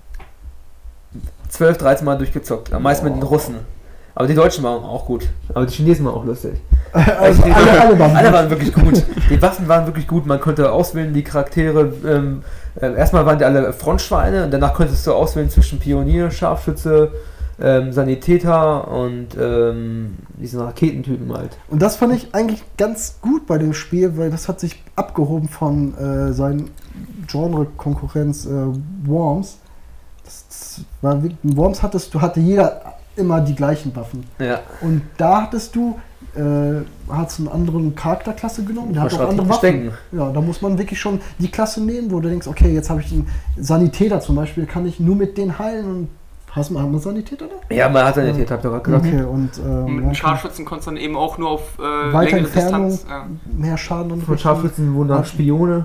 zwölf, dreizehn Mal durchgezockt. Am meisten mit den Russen. Aber die Deutschen waren auch gut. Aber die Chinesen waren auch lustig. Also, alle, alle waren Alle waren wirklich gut. Die Waffen waren wirklich gut. Man konnte auswählen, die Charaktere. Ähm, äh, erstmal waren die alle Frontschweine und danach konntest du auswählen zwischen Pionier, Scharfschütze, ähm, Sanitäter und ähm, diesen Raketentypen halt. Und das fand ich eigentlich ganz gut bei dem Spiel, weil das hat sich abgehoben von äh, seinen Genre-Konkurrenz äh, Worms. Das, das war, wirklich- in Worms hattest du, hatte jeder immer die gleichen Waffen. Ja. Und da hattest du, äh, hast einen anderen Charakterklasse genommen, der hat auch andere Waffen. Denken. Ja, da muss man wirklich schon die Klasse nehmen, wo du denkst, okay, jetzt habe ich einen Sanitäter zum Beispiel, kann ich nur mit denen heilen und hast du einen Sanitäter da? Ja, man hat Sanitäter, hab ich doch gerade gesagt. Okay, und Und ähm, mit man den Scharfschützen konntest du dann eben auch nur auf äh, Weiter längere Entfernung. Distanz. Ja. kann mehr Schaden Von anrichten. Scharfschützen wurden dann Spione.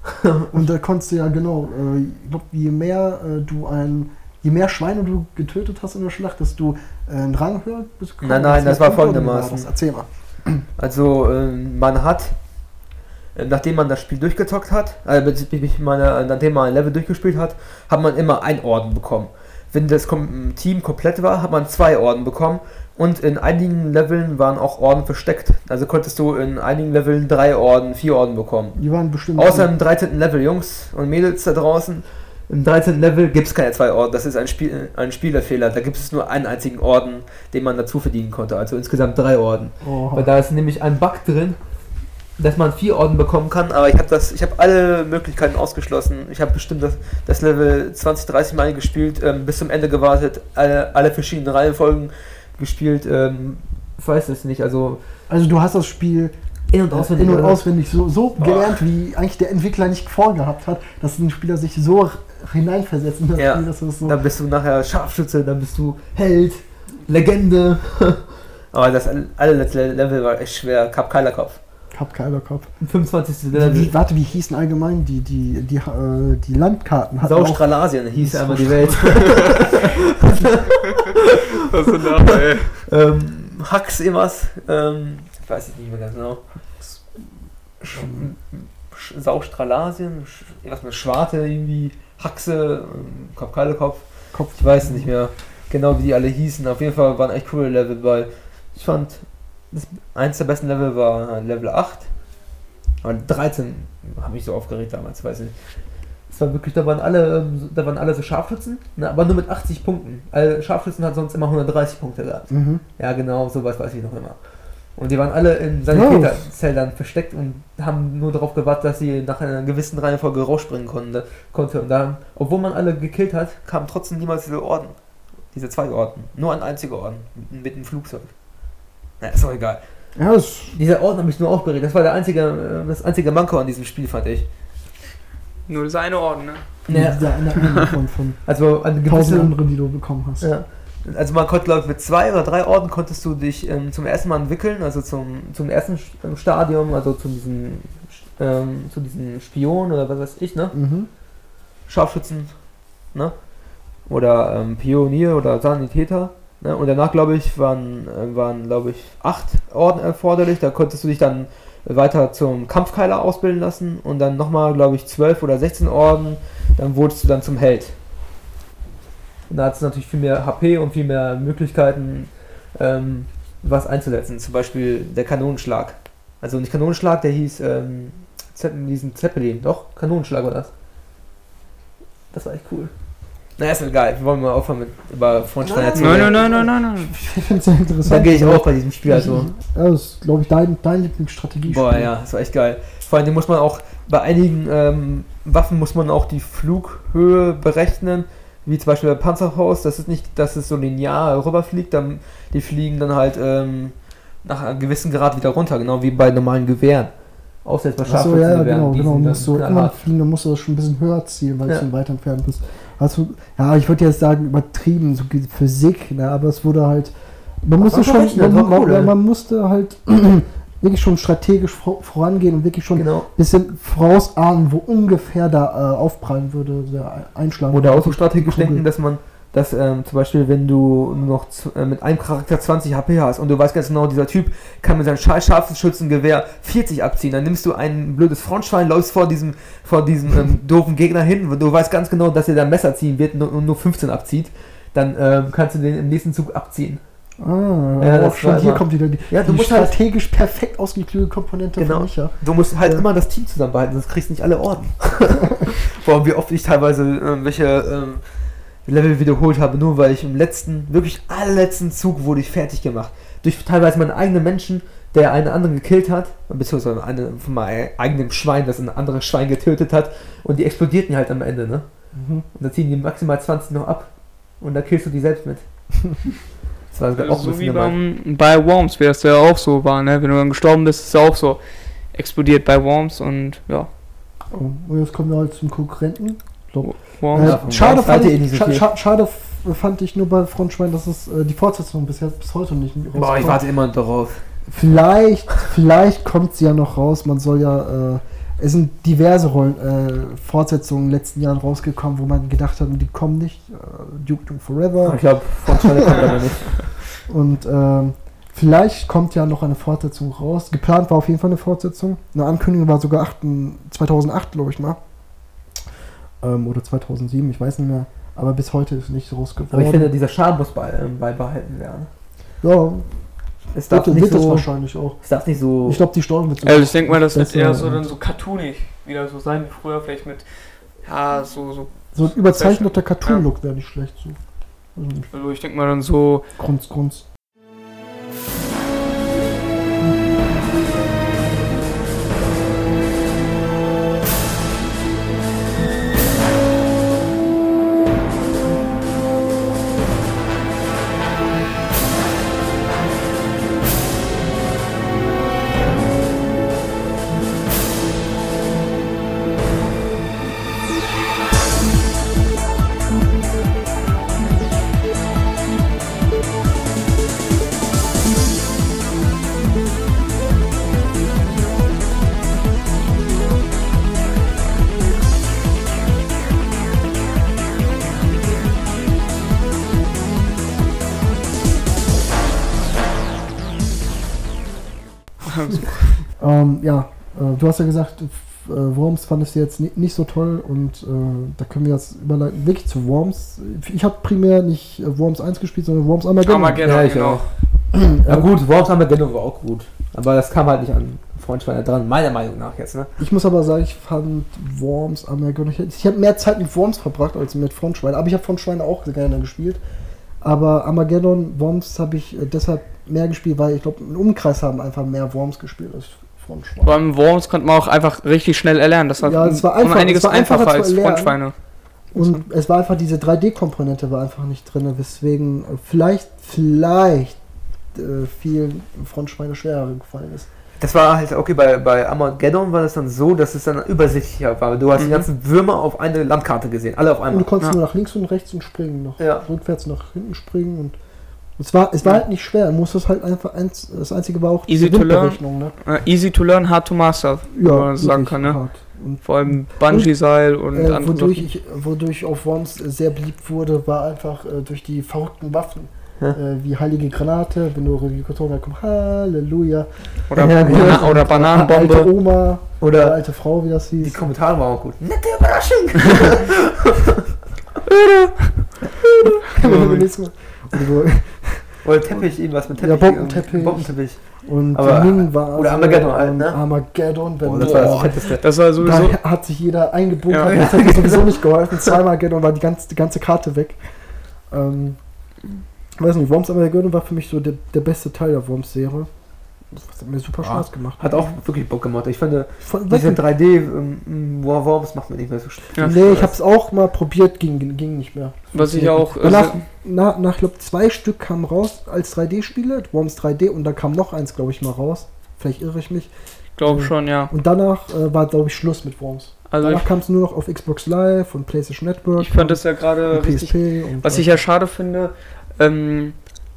Und da konntest du ja genau, äh, ich glaube, je mehr äh, du ein, je mehr Schweine du getötet hast in der Schlacht, dass du äh, einen Rang höher bist. Nein, nein, das war folgendermaßen. Das? Erzähl mal. Also ähm, man hat, äh, nachdem man das Spiel durchgezockt hat, äh, beziehungsweise meine, nachdem man ein Level durchgespielt hat, hat man immer einen Orden bekommen. Wenn das Kom Team komplett war, hat man zwei Orden bekommen und in einigen Leveln waren auch Orden versteckt. Also konntest du in einigen Leveln drei Orden, vier Orden bekommen. Die waren bestimmt. Außer im dreizehnten Level, Jungs und Mädels da draußen. Im dreizehnten Level gibt es keine zwei Orden, das ist ein, Spiel, ein Spielerfehler. Da gibt es nur einen einzigen Orden, den man dazu verdienen konnte. Also insgesamt drei Orden. Oh. Weil da ist nämlich ein Bug drin, dass man vier Orden bekommen kann, aber ich habe das, ich habe alle Möglichkeiten ausgeschlossen. Ich habe bestimmt das, das Level zwanzig, dreißig Mal gespielt, ähm, bis zum Ende gewartet, alle, alle verschiedenen Reihenfolgen gespielt. Ähm, ich weiß es nicht, also Also du hast das Spiel in- und auswendig. in- und oder? auswendig so, so gelernt, wie eigentlich der Entwickler nicht vorgehabt hat, dass ein Spieler sich so hineinversetzt in das Ja. Spiel, dass es so. Dann bist du nachher Scharfschütze, dann bist du Held, Legende. Aber das alle letzte Level war echt schwer, Kap Keilerkopf. Hab keiner Kopf. fünfundzwanzigste Wie, Level. warte, wie hießen allgemein die, die, die, äh, die Landkarten? Hatten auch- Saustralasien hieß einmal die Welt. Was sind da, ey? ähm, Hax irgendwas, ähm, ich weiß es nicht mehr ganz genau. Sch Sch Saustralasien, Sch irgendwas mit Schwarte irgendwie, Haxe, ähm, Kopf, Keilekopf, Kopf. ich weiß nicht mehr genau wie die alle hießen, auf jeden Fall waren echt coole Level bei. Ich fand, das, eins der besten Level war Level acht, aber dreizehn habe mich so aufgeregt damals, weiß nicht. Es war wirklich, da waren alle, ähm, da waren alle so Scharfschützen, ne, aber nur mit achtzig Punkten. Also Scharfschützen hat sonst immer hundertdreißig Punkte gehabt. Mhm. Ja, genau, sowas weiß ich noch immer. Und die waren alle in Sanitäterzeltern versteckt und haben nur darauf gewartet, dass sie nach einer gewissen Reihenfolge rausspringen konnte. konnte. Und dann, obwohl man alle gekillt hat, kamen trotzdem niemals diese Orden. Diese zwei Orden. Nur ein einziger Orden. Mit, mit dem Flugzeug. Na, ist doch egal. Ja, das, Dieser Orden hat mich nur aufgeregt. Das war der einzige, äh, das einzige Manko an diesem Spiel, fand ich. Nur dieser eine Orden, ne? Ja. dieser eine andere von, von Also eine tausend gewisse, anderen, die du bekommen hast. ja, also man konnte, glaube ich, mit zwei oder drei Orden konntest du dich ähm, zum ersten Mal entwickeln, also zum, zum ersten Stadium, also zu diesen, ähm, zu diesen Spion oder was weiß ich, ne? Mhm. Scharfschützen, ne? Oder ähm, Pionier oder Sanitäter. Ne? Und danach, glaube ich, waren, äh, waren glaube ich, acht Orden erforderlich. Da konntest du dich dann weiter zum Kampfkeiler ausbilden lassen und dann nochmal, glaube ich, zwölf oder sechzehn Orden. Dann wurdest du dann zum Held. Und da hat es natürlich viel mehr H P und viel mehr Möglichkeiten, ähm, was einzusetzen. Zum Beispiel der Kanonenschlag. Also nicht Kanonenschlag, der hieß ähm, Ze- diesen Zeppelin. Doch, Kanonenschlag war das. Das war echt cool. Na, ist egal. Wir wollen mal aufhören mit über Frontschweine Nein, erzählen. Nein, nein, nein, nein, nein, nein. Ich finde es sehr interessant. Da gehe ich auch bei diesem Spiel. Also. Ja, das ist, glaube ich, dein, dein Lieblingsstrategie. Boah, ja, das war echt geil. Vor allem muss man auch, bei einigen ähm, Waffen muss man auch die Flughöhe berechnen, wie zum Beispiel bei Panzerfaust. Das ist nicht, dass es so linear rüberfliegt, dann, die fliegen dann halt ähm, nach einem gewissen Grad wieder runter, genau wie bei normalen Gewehren. Außer jetzt bei Achso, ja, ja, Scharfschützengewehren, genau, die genau. sind dann Musst du immer knallhart. fliegen, dann musst du das schon ein bisschen höher zielen, weil Ja. du schon weiter entfernt bist. Also, ja, ich würde jetzt sagen, übertrieben, so Physik, ne, aber es wurde halt, man musste war schon, berechnet, man, war cool, man, ey. man musste halt wirklich schon strategisch vor, vorangehen und wirklich schon Genau. ein bisschen vorausahnen, wo ungefähr da äh, aufprallen würde, der Einschlag. Oder auch so strategisch Kugel. denken, dass man, dass ähm, zum Beispiel, wenn du nur noch zu, äh, mit einem Charakter zwanzig H P hast und du weißt ganz genau, dieser Typ kann mit seinem scheiß Scharfschützengewehr vierzig abziehen, dann nimmst du ein blödes Frontschwein, läufst vor diesem, vor diesem ähm, doofen Gegner hin, du weißt ganz genau, dass er da ein Messer ziehen wird und nur fünfzehn abzieht, dann ähm, kannst du den im nächsten Zug abziehen. Ah, Ja, auch das schon war hier immer- kommt wieder die, Ja, du die musst halt- strategisch perfekt ausgeklügelte Komponente Genau. von Micha. Du musst halt Ja. immer das Team zusammenbehalten, sonst kriegst du nicht alle Orden. Boah, wie oft ich teilweise ähm, welche ähm, Level wiederholt habe, nur weil ich im letzten, wirklich allerletzten Zug wurde ich fertig gemacht. Durch teilweise meinen eigenen Menschen, der einen anderen gekillt hat, beziehungsweise eine, von meinem eigenen Schwein, das ein anderes Schwein getötet hat, und die explodierten halt am Ende, ne? Mhm. Und dann ziehen die maximal zwanzig noch ab und dann killst du die selbst mit. Das war auch ein So bisschen wie gemein. beim, bei Worms, wie das ja auch so war, ne? Wenn du dann gestorben bist, ist es auch so explodiert bei Worms und ja. Oh, und jetzt kommen wir halt zum Konkurrenten. Worms. Äh, Ja, von schade, Worms fand hatte eh ich, nicht so scha viel. scha schade f- fand ich nur bei Frontschwein, dass es äh, die Fortsetzung bisher bis heute nicht rauskommt. Boah, ich warte immer darauf. Vielleicht, vielleicht kommt sie ja noch raus. Man soll ja, äh, es sind diverse Rollen, äh, Fortsetzungen in den letzten Jahren rausgekommen, wo man gedacht hat, die kommen nicht. Äh, Duke Nukem Forever. Ich glaube, Frontschweine kommt aber nicht. Und ähm, vielleicht kommt ja noch eine Fortsetzung raus. Geplant war auf jeden Fall eine Fortsetzung. Eine Ankündigung war sogar acht, zweitausendacht, glaube ich mal. Ähm, oder zweitausendsieben, ich weiß nicht mehr. Aber bis heute ist nicht raus geworden. Aber ich finde, dieser Charme muss bei, ähm, beibehalten werden. ja, Es darf wird, nicht wird das so, wahrscheinlich auch. es darf nicht so, Ich glaube, die Steuerung wird so. Also ich denke mal, das wird besser eher so und- dann so cartoonig wieder so sein wie früher, vielleicht mit ja, so, so. So ein überzeichneter Cartoon-Look wäre nicht schlecht. So. Also nicht Also ich denke mal dann so. Grunz, Grunz. Ähm, ja, äh, du hast ja gesagt, f- äh, Worms fandest du jetzt ni nicht so toll und äh, da können wir jetzt überleiten, wirklich zu Worms. Ich habe primär nicht äh, Worms eins gespielt, sondern Worms Armageddon. Armageddon, Ja, ich genau. auch. Ja gut, Worms Armageddon war auch gut. Aber das kam halt nicht an Frontschweine dran, meiner Meinung nach jetzt, ne? Ich muss aber sagen, ich fand Worms Armageddon, ich, ich habe mehr Zeit mit Worms verbracht als mit Frontschweine, aber ich habe Frontschweine auch sehr gerne gespielt. Aber Armageddon, Worms habe ich äh, deshalb mehr gespielt, weil ich glaube, im Umkreis haben einfach mehr Worms gespielt als Frontschweine. Beim Worms konnte man auch einfach richtig schnell erlernen. Das war, Ja, es war um einfach- einiges es war einfacher einfacher zu als erlernen. Frontschweine. Und es war einfach, diese drei D-Komponente war einfach nicht drin, weswegen äh, vielleicht, vielleicht äh, vielen Frontschweine schwerer gefallen ist. Das war halt, okay, bei, bei Armageddon war das dann so, dass es dann übersichtlicher war. Du hast Mhm. die ganzen Würmer auf eine Landkarte gesehen, alle auf Und du einmal. konntest Ja. nur nach links und rechts und springen noch. Ja. Rückwärts nach hinten springen und es war, es war halt nicht schwer. Du musstest halt einfach eins, das einzige war auch Easy to learn. Windberechnung, ne? Äh, easy to learn, hard to master, wie Ja, man sagen wirklich kann, ne? hart. Und, Vor allem Bungee-Seil und äh, andere wodurch, Sachen. ich, wodurch auf Worms sehr beliebt wurde, war einfach äh, durch die verrückten Waffen. Ja. Äh, wie heilige Granate, wenn du Ricoton kommt, Halleluja. Oder, Ja, Bana ja. oder Alte Bananenbombe. Oma, oder Oder alte Frau, wie das die hieß. Kommentare waren auch gut. Nette Überraschung! Und so. Oder Teppich, irgendwas mit Ja, Teppich. Bombenteppich. Bombenteppich. Und Aber- Ding war oder so, Armageddon halt, ähm, ne? Armageddon, wenn Boah, das du, war das oh, Fetteste. Das war sowieso. da hat sich jeder eingebunkert, Ja. das hat mir sowieso nicht geholfen. Zweimal Armageddon war die ganze, die ganze Karte weg. Ähm, ich weiß nicht, Worms Armageddon war für mich so der, der beste Teil der Worms-Serie. Das hat mir super Ah, Spaß gemacht. Hat auch wirklich Bock gemacht. Ich finde, Von, diese weiß drei D ähm, Worms macht mir nicht mehr so Spaß. Ja. nee, ich hab's auch mal probiert, ging, ging nicht mehr. Was ich auch. Äh, Danach, nach, nach glaube zwei Stück kamen raus als drei D-Spiele, Worms drei D, und dann kam noch eins, glaube ich, mal raus. Vielleicht irre ich mich. glaube schon, ja. Und danach äh, war, glaube ich, Schluss mit Worms. Also Danach ich, kam es nur noch auf Xbox Live und PlayStation Network. ich fand das ja gerade und richtig. P S P und Was äh, ich ja schade finde, ähm,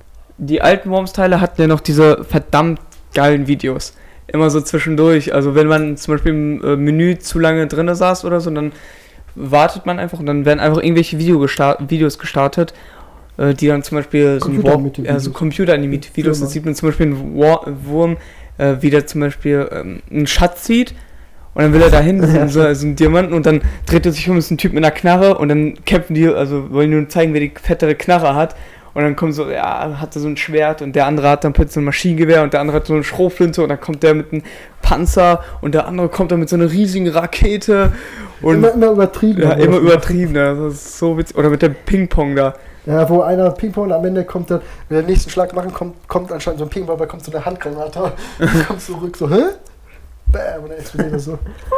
die alten Worms-Teile hatten ja noch diese verdammt geilen Videos. Immer so zwischendurch. Also wenn man zum Beispiel im äh, Menü zu lange drin saß oder so, dann wartet man einfach und dann werden einfach irgendwelche Video gestar- Videos gestartet, äh, die dann zum Beispiel so ein Warp, Computeranimierte ja, so Videos. computeranimierte Videos, Genau. da sieht man zum Beispiel einen War- Wurm, äh, wie der zum Beispiel ähm, einen Schatz sieht. Und dann will er dahin, so, so, so einen Diamanten, und dann dreht er sich um, ist ein Typ mit einer Knarre, und dann kämpfen die, also wollen nur zeigen, wer die fettere Knarre hat. Und dann kommt so, ja, hat er so ein Schwert, und der andere hat dann plötzlich so ein Maschinengewehr, und der andere hat so eine Schrotflinte, und dann kommt der mit einem Panzer, und der andere kommt dann mit so einer riesigen Rakete. Und immer, immer übertrieben. ja, aber immer das- übertrieben, das ist so witzig. Oder mit dem Ping-Pong da. Ja, wo einer Ping-Pong und am Ende kommt dann, wenn der nächsten Schlag machen, kommt, kommt anscheinend so ein Ping-Pong, weil kommt so eine Handgranate, kommt zurück, so, hä? Bam, und dann explodiert das so.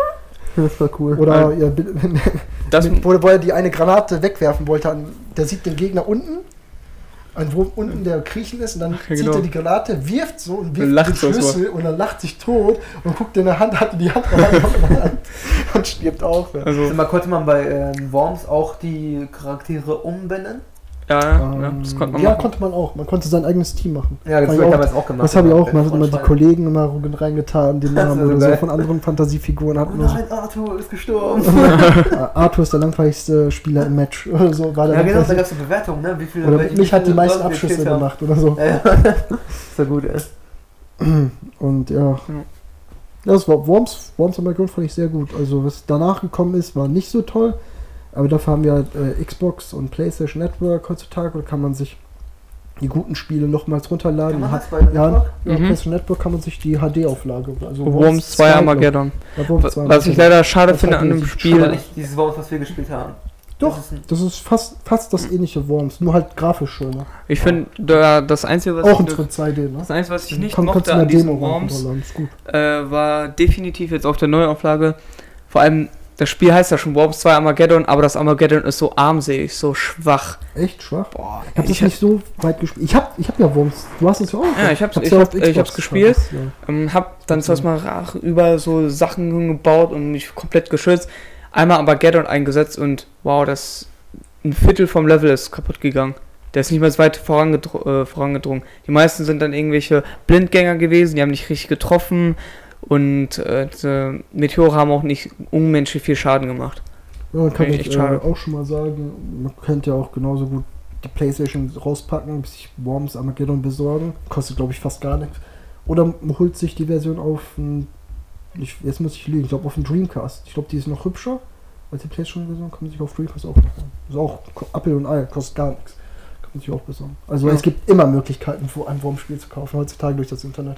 Das war cool. Oder, ja, wenn, Das, mit, wo, wo er die eine Granate wegwerfen wollte, an, der sieht den Gegner unten, an wo unten der kriechen ist, und dann Ach, ja, zieht genau. er die Granate, wirft so und wirft Lacht den so, Schlüssel, und dann lacht sich tot und guckt in der Hand, hatte die Hand in der Hand und stirbt auch. Ja. also, Sag mal, konnte man bei ähm, Worms auch die Charaktere umbenennen? ja, ja, ja, Ähm, das konnte man ja, machen. konnte man auch. Man konnte sein eigenes Team machen. Ja, das Fand habe ich ich auch- damals auch gemacht. Das habe ich auch. Man hat immer die Frontschwein. Kollegen immer reingetan, den Das Namen ist oder geil. so von anderen Fantasiefiguren Oh hatten. wir so. nein, Arthur ist gestorben. Äh, Arthur ist der langweiligste Spieler im Match oder so. War der Ja, genau, da langweiligste. gab es eine Bewertung, ne? Wie viele, Oder welche- mich hat die viele meisten Leute Abschüsse gekillt haben. gemacht oder so. Ja, das war gut, ey. Und ja. Das war Worms, Worms Armageddon fand ich sehr gut. Also was danach gekommen ist, war nicht so toll. Aber dafür haben wir halt, äh, Xbox und PlayStation Network heutzutage. Da kann man sich die guten Spiele nochmals runterladen. Kann man Und das bei ja, Network? ja, Mhm. PlayStation Network kann man sich die H D-Auflage. Also Worms zwei glaub- Armageddon. Ja, Worms zwei Was ich Armageddon. leider schade Das finde hat an mir dem nicht- Aber Spiel, nicht dieses Worms, was wir gespielt haben. Doch, Das ist ein, das ist fast, fast das ähnliche Worms, nur halt grafisch schöner. ich finde, da- das Einzige, was Auch in ich, Schritt zwei D, ne? das Einzige, was ich nicht Komm- kannst mochte du in an der diesen Demo Worms, runterladen, ist gut. äh, war definitiv jetzt auf der Neuauflage, vor allem, das Spiel heißt ja schon Worms zwei Armageddon, aber das Armageddon ist so armselig, so schwach. Echt schwach? Boah, Ich hab das ich hab, nicht so weit gespielt. Ich hab, ich hab ja Worms. Du hast es ja auch. Ja, ich hab's- Hab's ich ja hab- auf ich Xbox hab's gespielt. verpasst, ja. ähm, hab dann Okay. zuerst mal rach- über so Sachen gebaut und mich komplett geschützt, einmal Armageddon eingesetzt und wow, das ein Viertel vom Level ist kaputt gegangen. Der ist nicht mehr so weit vorangedr- äh, vorangedrungen. Die meisten sind dann irgendwelche Blindgänger gewesen, die haben nicht richtig getroffen und äh, diese Meteore haben auch nicht unmenschlich viel Schaden gemacht. Ja, man kann Echt ich äh, schade. auch schon mal sagen, man könnte ja auch genauso gut die PlayStation rauspacken, sich Worms Armageddon besorgen. Kostet, glaube ich, fast gar nichts. Oder man holt sich die Version auf ein, ich, jetzt muss ich lügen, ich glaube auf den Dreamcast. Ich glaube, die ist noch hübscher als die PlayStation-Version, kann man sich auf Dreamcast auch besorgen. Ist auch Ko- Apfel und Ei, kostet gar nichts. Kann man sich auch besorgen. Also Ja. es gibt immer Möglichkeiten, wo ein Worms-Spiel zu kaufen, heutzutage durch das Internet.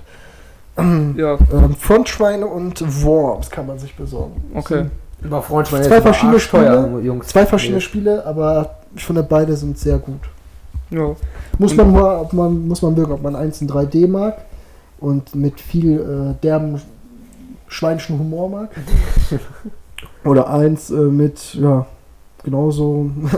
Ja, Ähm, Frontschweine und Worms kann man sich besorgen. okay. über Freundschwein Zwei verschiedene Spiele, Jungs. Zwei verschiedene Spiele, aber ich finde beide sind sehr gut. Ja. Muss Und- man mal, ob man, muss man mögen, ob man eins in drei D mag und mit viel äh, derben schweinischen Humor mag. Oder eins äh, mit, ja, genauso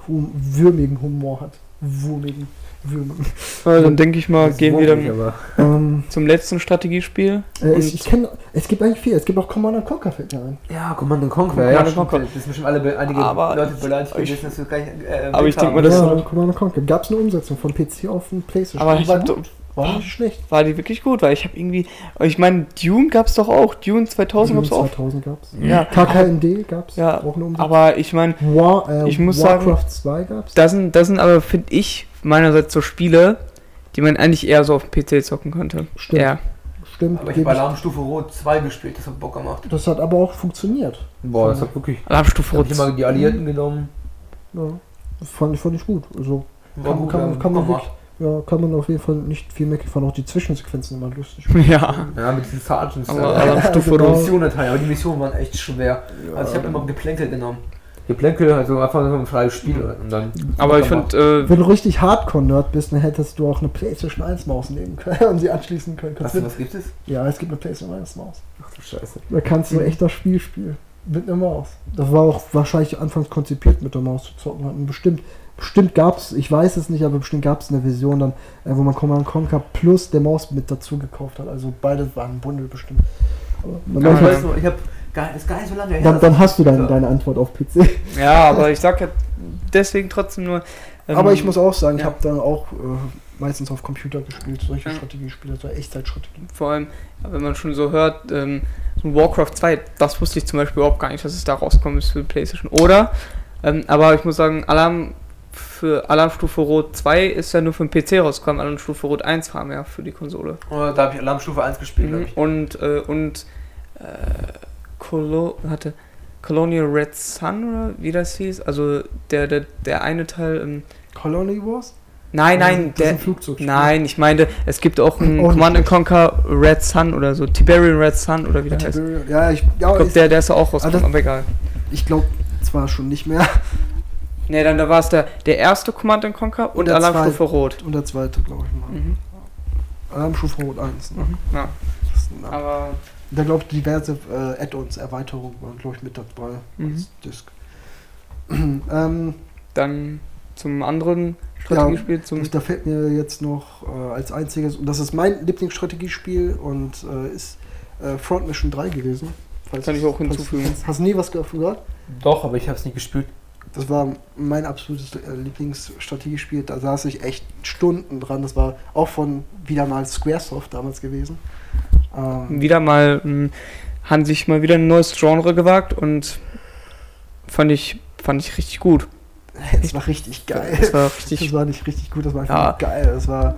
hum, würmigen Humor hat. Wurmigen, würmigen. Also dann denke ich mal, Das gehen wir wurmig, dann aber- Ähm, zum letzten Strategiespiel. äh, Und- ich ich kenne, es gibt eigentlich viel. Es gibt auch Command and Conquer fällt mir ein. Ja, Command and Conquer. Command Ja, and stimmt. Conquer. Das sind bestimmt alle, be- einige Aber Leute beleidigt ich- gewesen, dass du gleich. Äh, aber ich denk mal, das- ja, Command and Conquer. Gab es eine Umsetzung von P C auf den PlayStation? Aber ich war, hab gut. war nicht schlecht. war die wirklich gut, weil ich habe irgendwie, ich meine, Dune gab's doch auch, Dune zweitausend gab's auch. zweitausend gab's. Ja, K K N D gab's Ja, auch eine Umsetzung. aber ich meine, War, äh, ich muss sagen, Warcraft zwei gab's. das sind, das sind aber, finde ich, meinerseits so Spiele, die man eigentlich eher so auf dem P C zocken könnte. Stimmt. Ja. Stimmt. Aber ich geb habe ich- Alarmstufe Rot zwei gespielt, das hat Bock gemacht. Das hat aber auch funktioniert. Boah, das hat wirklich. Alarmstufe Ich hab Rot. immer die Alliierten genommen. Ja, das fand ich, fand ich gut. Also, War Kann- gut, kann- ja, kann man gemacht. ja, kann man auf jeden Fall nicht viel meckern. Ich fand auch die Zwischensequenzen immer lustig. Ja. Ja, mit diesen Sergeants. Aber äh, Alarmstufe genau. Rot. Missionen-Teil, aber die Missionen waren echt schwer. Also ich habe immer Geplänkel genommen. Geplänkel, also einfach so ein freies Spiel und dann. Aber ich finde, äh, Wenn du richtig Hardcore-Nerd bist, dann hättest du auch eine PlayStation eins Maus nehmen können und sie anschließen können. Was, Kannst du- was gibt es? Ja, es gibt eine PlayStation eins Maus. Ach du Scheiße. Da kannst du echt das Spiel spielen. Mit einer Maus. Das war auch wahrscheinlich anfangs konzipiert, mit der Maus zu zocken. Und bestimmt, bestimmt gab es, ich weiß es nicht, aber bestimmt gab es eine Version dann, äh, wo man Command and Conquer plus der Maus mit dazu gekauft hat. Also beide waren ein Bundle bestimmt. Aber man Ja, Ich manchmal- weiß noch, ich hab gar, das ist gar nicht so lange her. dann, dass dann ich- hast du deine, Ja. deine Antwort auf P C. ja, aber ich sag ja deswegen trotzdem nur. ähm, Aber ich muss auch sagen, ich ja. habe dann auch äh, meistens auf Computer gespielt, solche Ja. Strategiespiele, so Echtzeitstrategien. Vor allem, wenn man schon so hört, ähm, so Warcraft zwei, das wusste ich zum Beispiel überhaupt gar nicht, dass es da rauskommen ist für die PlayStation. Oder, ähm, aber ich muss sagen, Alarm für Alarmstufe Rot zwei ist ja nur für den P C rausgekommen, Alarmstufe Rot eins war mehr für die Konsole. Oh, da habe ich Alarmstufe eins gespielt, glaube ich. Und, äh, und, äh, Colo hatte Colonial Red Sun oder wie das hieß, also der, der, der eine Teil, ähm, Colony Wars? nein, Das nein, ist ein der, Flugzeugspiel. nein, ich meine, es gibt auch ein Oh, Command and Conquer Red Sun oder so, Tiberian Red Sun oder wie der heißt. Tiberian- Ja, ich, ja, Ich glaube, ich, der, der ist ja auch rausgekommen, das- aber egal. ich glaube zwar schon nicht mehr. Ne, dann da war es der, der erste Command and Conquer und der Alarmstufe Rot. Und der zweite, glaube ich mal. Mhm. Alarmstufe Rot eins. Ne? Ja, Das ist ein Name. aber Da glaube ich diverse äh, Add-ons, Erweiterungen waren glaube ich mit dabei Mhm. als Disc. ähm, dann zum anderen Strategiespiel, zum... das, da fällt mir jetzt noch äh, als einziges, und das ist mein Lieblingsstrategiespiel und äh, ist äh, Front Mission drei gewesen. Falls- Kann ich auch falls- hinzufügen. Hast, hast du nie was davon gehört? Doch, aber ich habe es nicht gespielt. Das war mein absolutes äh, Lieblingsstrategiespiel. Da saß ich echt Stunden dran. Das war auch von wieder mal Squaresoft damals gewesen. Ähm, wieder mal, mh, haben sich mal wieder ein neues Genre gewagt und fand ich, fand ich richtig gut. Es war richtig geil. Das war Das richtig, war nicht richtig gut, das war einfach Ja. nur geil. Das war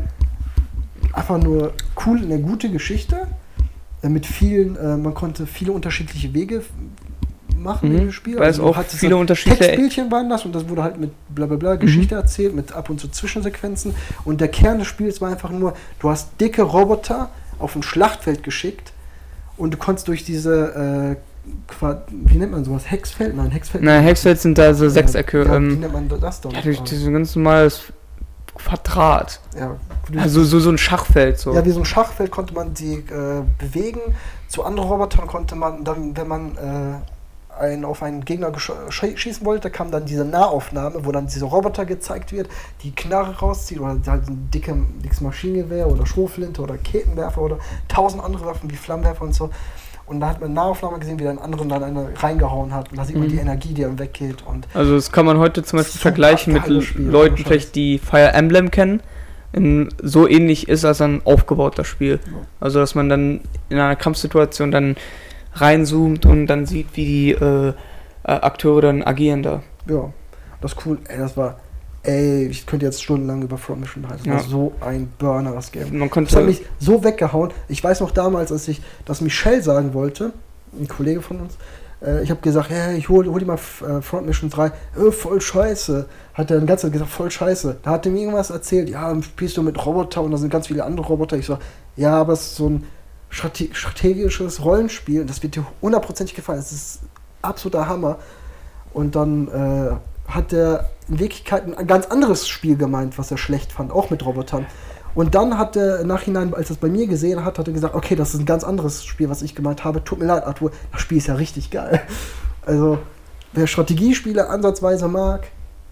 einfach nur cool, eine gute Geschichte. äh, Mit vielen, äh, man konnte viele unterschiedliche Wege f- machen Mhm. in dem Spiel. weil es Also, du auch hattest viele so unterschiedliche... Textbildchen waren das und das wurde halt mit bla bla Mhm. bla Geschichte erzählt, mit ab und zu Zwischensequenzen. Und der Kern des Spiels war einfach nur, du hast dicke Roboter auf ein Schlachtfeld geschickt und du konntest durch diese, äh, Qua- wie nennt man sowas, Hexfeld? Nein, Hexfeld. Na, Hexfeld sind da so Sechsecke. Ja, wie ähm, nennt man das dann? ja, durch dieses ganz normales Quadrat. ja, Also so, so ein Schachfeld so. Ja, wie so ein Schachfeld konnte man die äh, bewegen. Zu anderen Robotern konnte man dann, wenn man äh, einen, auf einen Gegner gesch- sch- schießen wollte, kam dann diese Nahaufnahme, wo dann dieser Roboter gezeigt wird, die Knarre rauszieht oder halt ein dicke, dickes Maschinengewehr oder Schrotflinte oder Kettenwerfer oder tausend andere Waffen wie Flammenwerfer und so. Und da hat man eine Nahaufnahme gesehen, wie der einen anderen dann eine reingehauen hat. Und da sieht man Mhm. die Energie, die dann weggeht. Und Also das kann man heute zum Beispiel Super vergleichen mit geiles Spiel, Leuten, ohne vielleicht Scheiß. die Fire Emblem kennen. In, so ähnlich ist das dann aufgebaut, das Spiel. Ja. Also dass man dann in einer Kampfsituation dann reinzoomt und dann sieht, wie die äh, äh, Akteure dann agieren da. ja, das ist cool. Ey, das war, ey, ich könnte jetzt stundenlang über Front Mission reden. Das Ja. war so ein Burner, das Game. Man Das konnte hat mich so weggehauen. Ich weiß noch damals, als ich das Michelle sagen wollte, ein Kollege von uns, äh, ich habe gesagt, hey, ich hol, hol dir mal äh, Front Mission drei. Äh, voll scheiße. Hat er die ganze Zeit gesagt, voll scheiße. Da hat er mir irgendwas erzählt, ja, dann spielst du mit Roboter und da sind ganz viele andere Roboter. Ich so, ja, aber es ist so ein strate strategisches Rollenspiel und das wird dir hundertprozentig gefallen. Es ist absoluter Hammer. Und dann äh, hat er in Wirklichkeit ein ganz anderes Spiel gemeint, was er schlecht fand, auch mit Robotern. Und dann hat er im Nachhinein, als er es bei mir gesehen hat, hat er gesagt, okay, das ist ein ganz anderes Spiel, was ich gemeint habe. Tut mir leid, Arthur, das Spiel ist ja richtig geil. Also, wer Strategiespiele ansatzweise mag,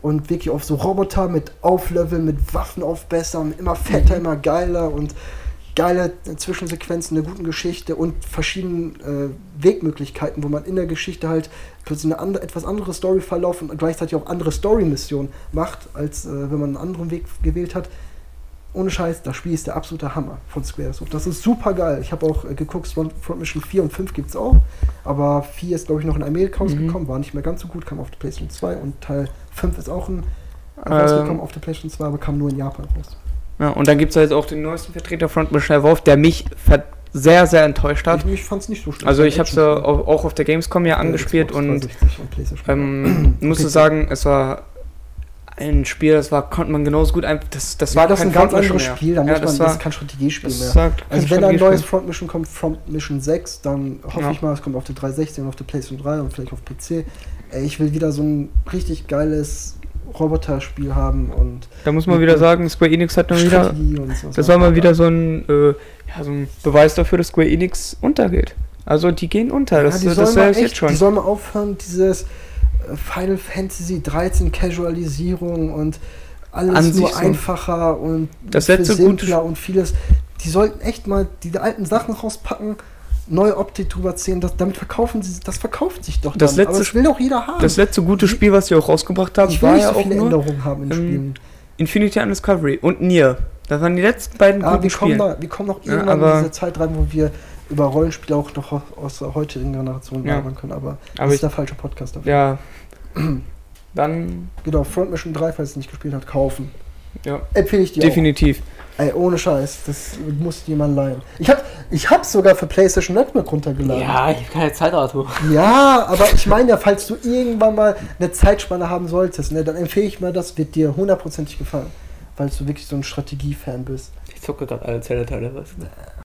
und wirklich auf so Roboter mit Aufleveln, mit Waffen aufbessern, immer fetter, immer geiler und geile Zwischensequenzen, eine gute Geschichte und verschiedene äh, Wegmöglichkeiten, wo man in der Geschichte halt plötzlich eine andere, etwas andere Storyverlauf und gleichzeitig auch andere Story-Missionen macht, als äh, wenn man einen anderen Weg gewählt hat. Ohne Scheiß, das Spiel ist der absolute Hammer von Squaresoft. Das ist super geil. Ich habe auch äh, geguckt, Front, Front Mission vier und fünf gibt es auch, aber vier ist, glaube ich, noch in Amerika rausgekommen, mhm. war nicht mehr ganz so gut, kam auf der PlayStation zwei und Teil fünf ist auch ein, ähm. rausgekommen auf der PlayStation zwei, aber kam nur in Japan raus. Ja, und dann gibt es jetzt auch den neuesten Vertreter Front Mission Evolved, der mich ver- sehr, sehr enttäuscht hat. Ich, ich fand es nicht so schlimm. Also ich habe es ja auch auf der Gamescom ja angespielt und, und ähm, musste sagen, es war ein Spiel, das war, konnte man genauso gut einfach, das, das war ja, das kein ein ganz Front anderes Mission Spiel, da ja, muss das man, war, das ist kein Strategiespiel das mehr. Also wenn ein neues Front Mission kommt, Front Mission sechs, dann hoffe ja. ich mal, es kommt auf der dreihundertsechzig und auf der PlayStation drei und vielleicht auf P C. Ey, ich will wieder so ein richtig geiles Roboter-Spiel haben und da muss man wieder sagen, Square Enix hat dann wieder, so, das war mal wieder so ein, äh, ja, so ein Beweis dafür, dass Square Enix untergeht. Also die gehen unter, ja, das, die das wäre jetzt schon. Die sollen mal aufhören, dieses Final Fantasy dreizehn Casualisierung und alles An nur so einfacher und das letzte simpler gute und vieles. Die sollten echt mal die alten Sachen rauspacken, neue Optik drüber ziehen, das, damit verkaufen sie, das verkauft sich doch das dann. letzte, aber das will doch jeder haben. Das letzte gute Spiel, was sie auch rausgebracht haben, ich will war nicht ja so auch viele nur Änderungen haben in ähm, Spielen. Infinity Undiscovery und Nier. Das waren die letzten beiden Aber guten wir kommen, Spiele. da, wir kommen noch Ja, irgendwann aber- in diese Zeit rein, wo wir über Rollenspiele auch noch aus der heutigen Generation Ja. labern können, aber, Aber das ist ich- der falsche Podcast dafür. Ja. Dann, Genau, Front Mission drei, falls ihr es nicht gespielt habt, kaufen. ja, Empfehle ich dir definitiv. auch. Ey, ohne Scheiß, das muss jemand leihen. Ich hab, ich hab's sogar für PlayStation Network runtergeladen. ich habe keine Zeit, Arthur. Ja, aber ich meine ja, falls du irgendwann mal eine Zeitspanne haben solltest, ne, dann empfehle ich mal, das wird dir hundertprozentig gefallen. Weil du wirklich so ein Strategie-Fan bist. Ich zocke gerade alle Zelda-Teile, was?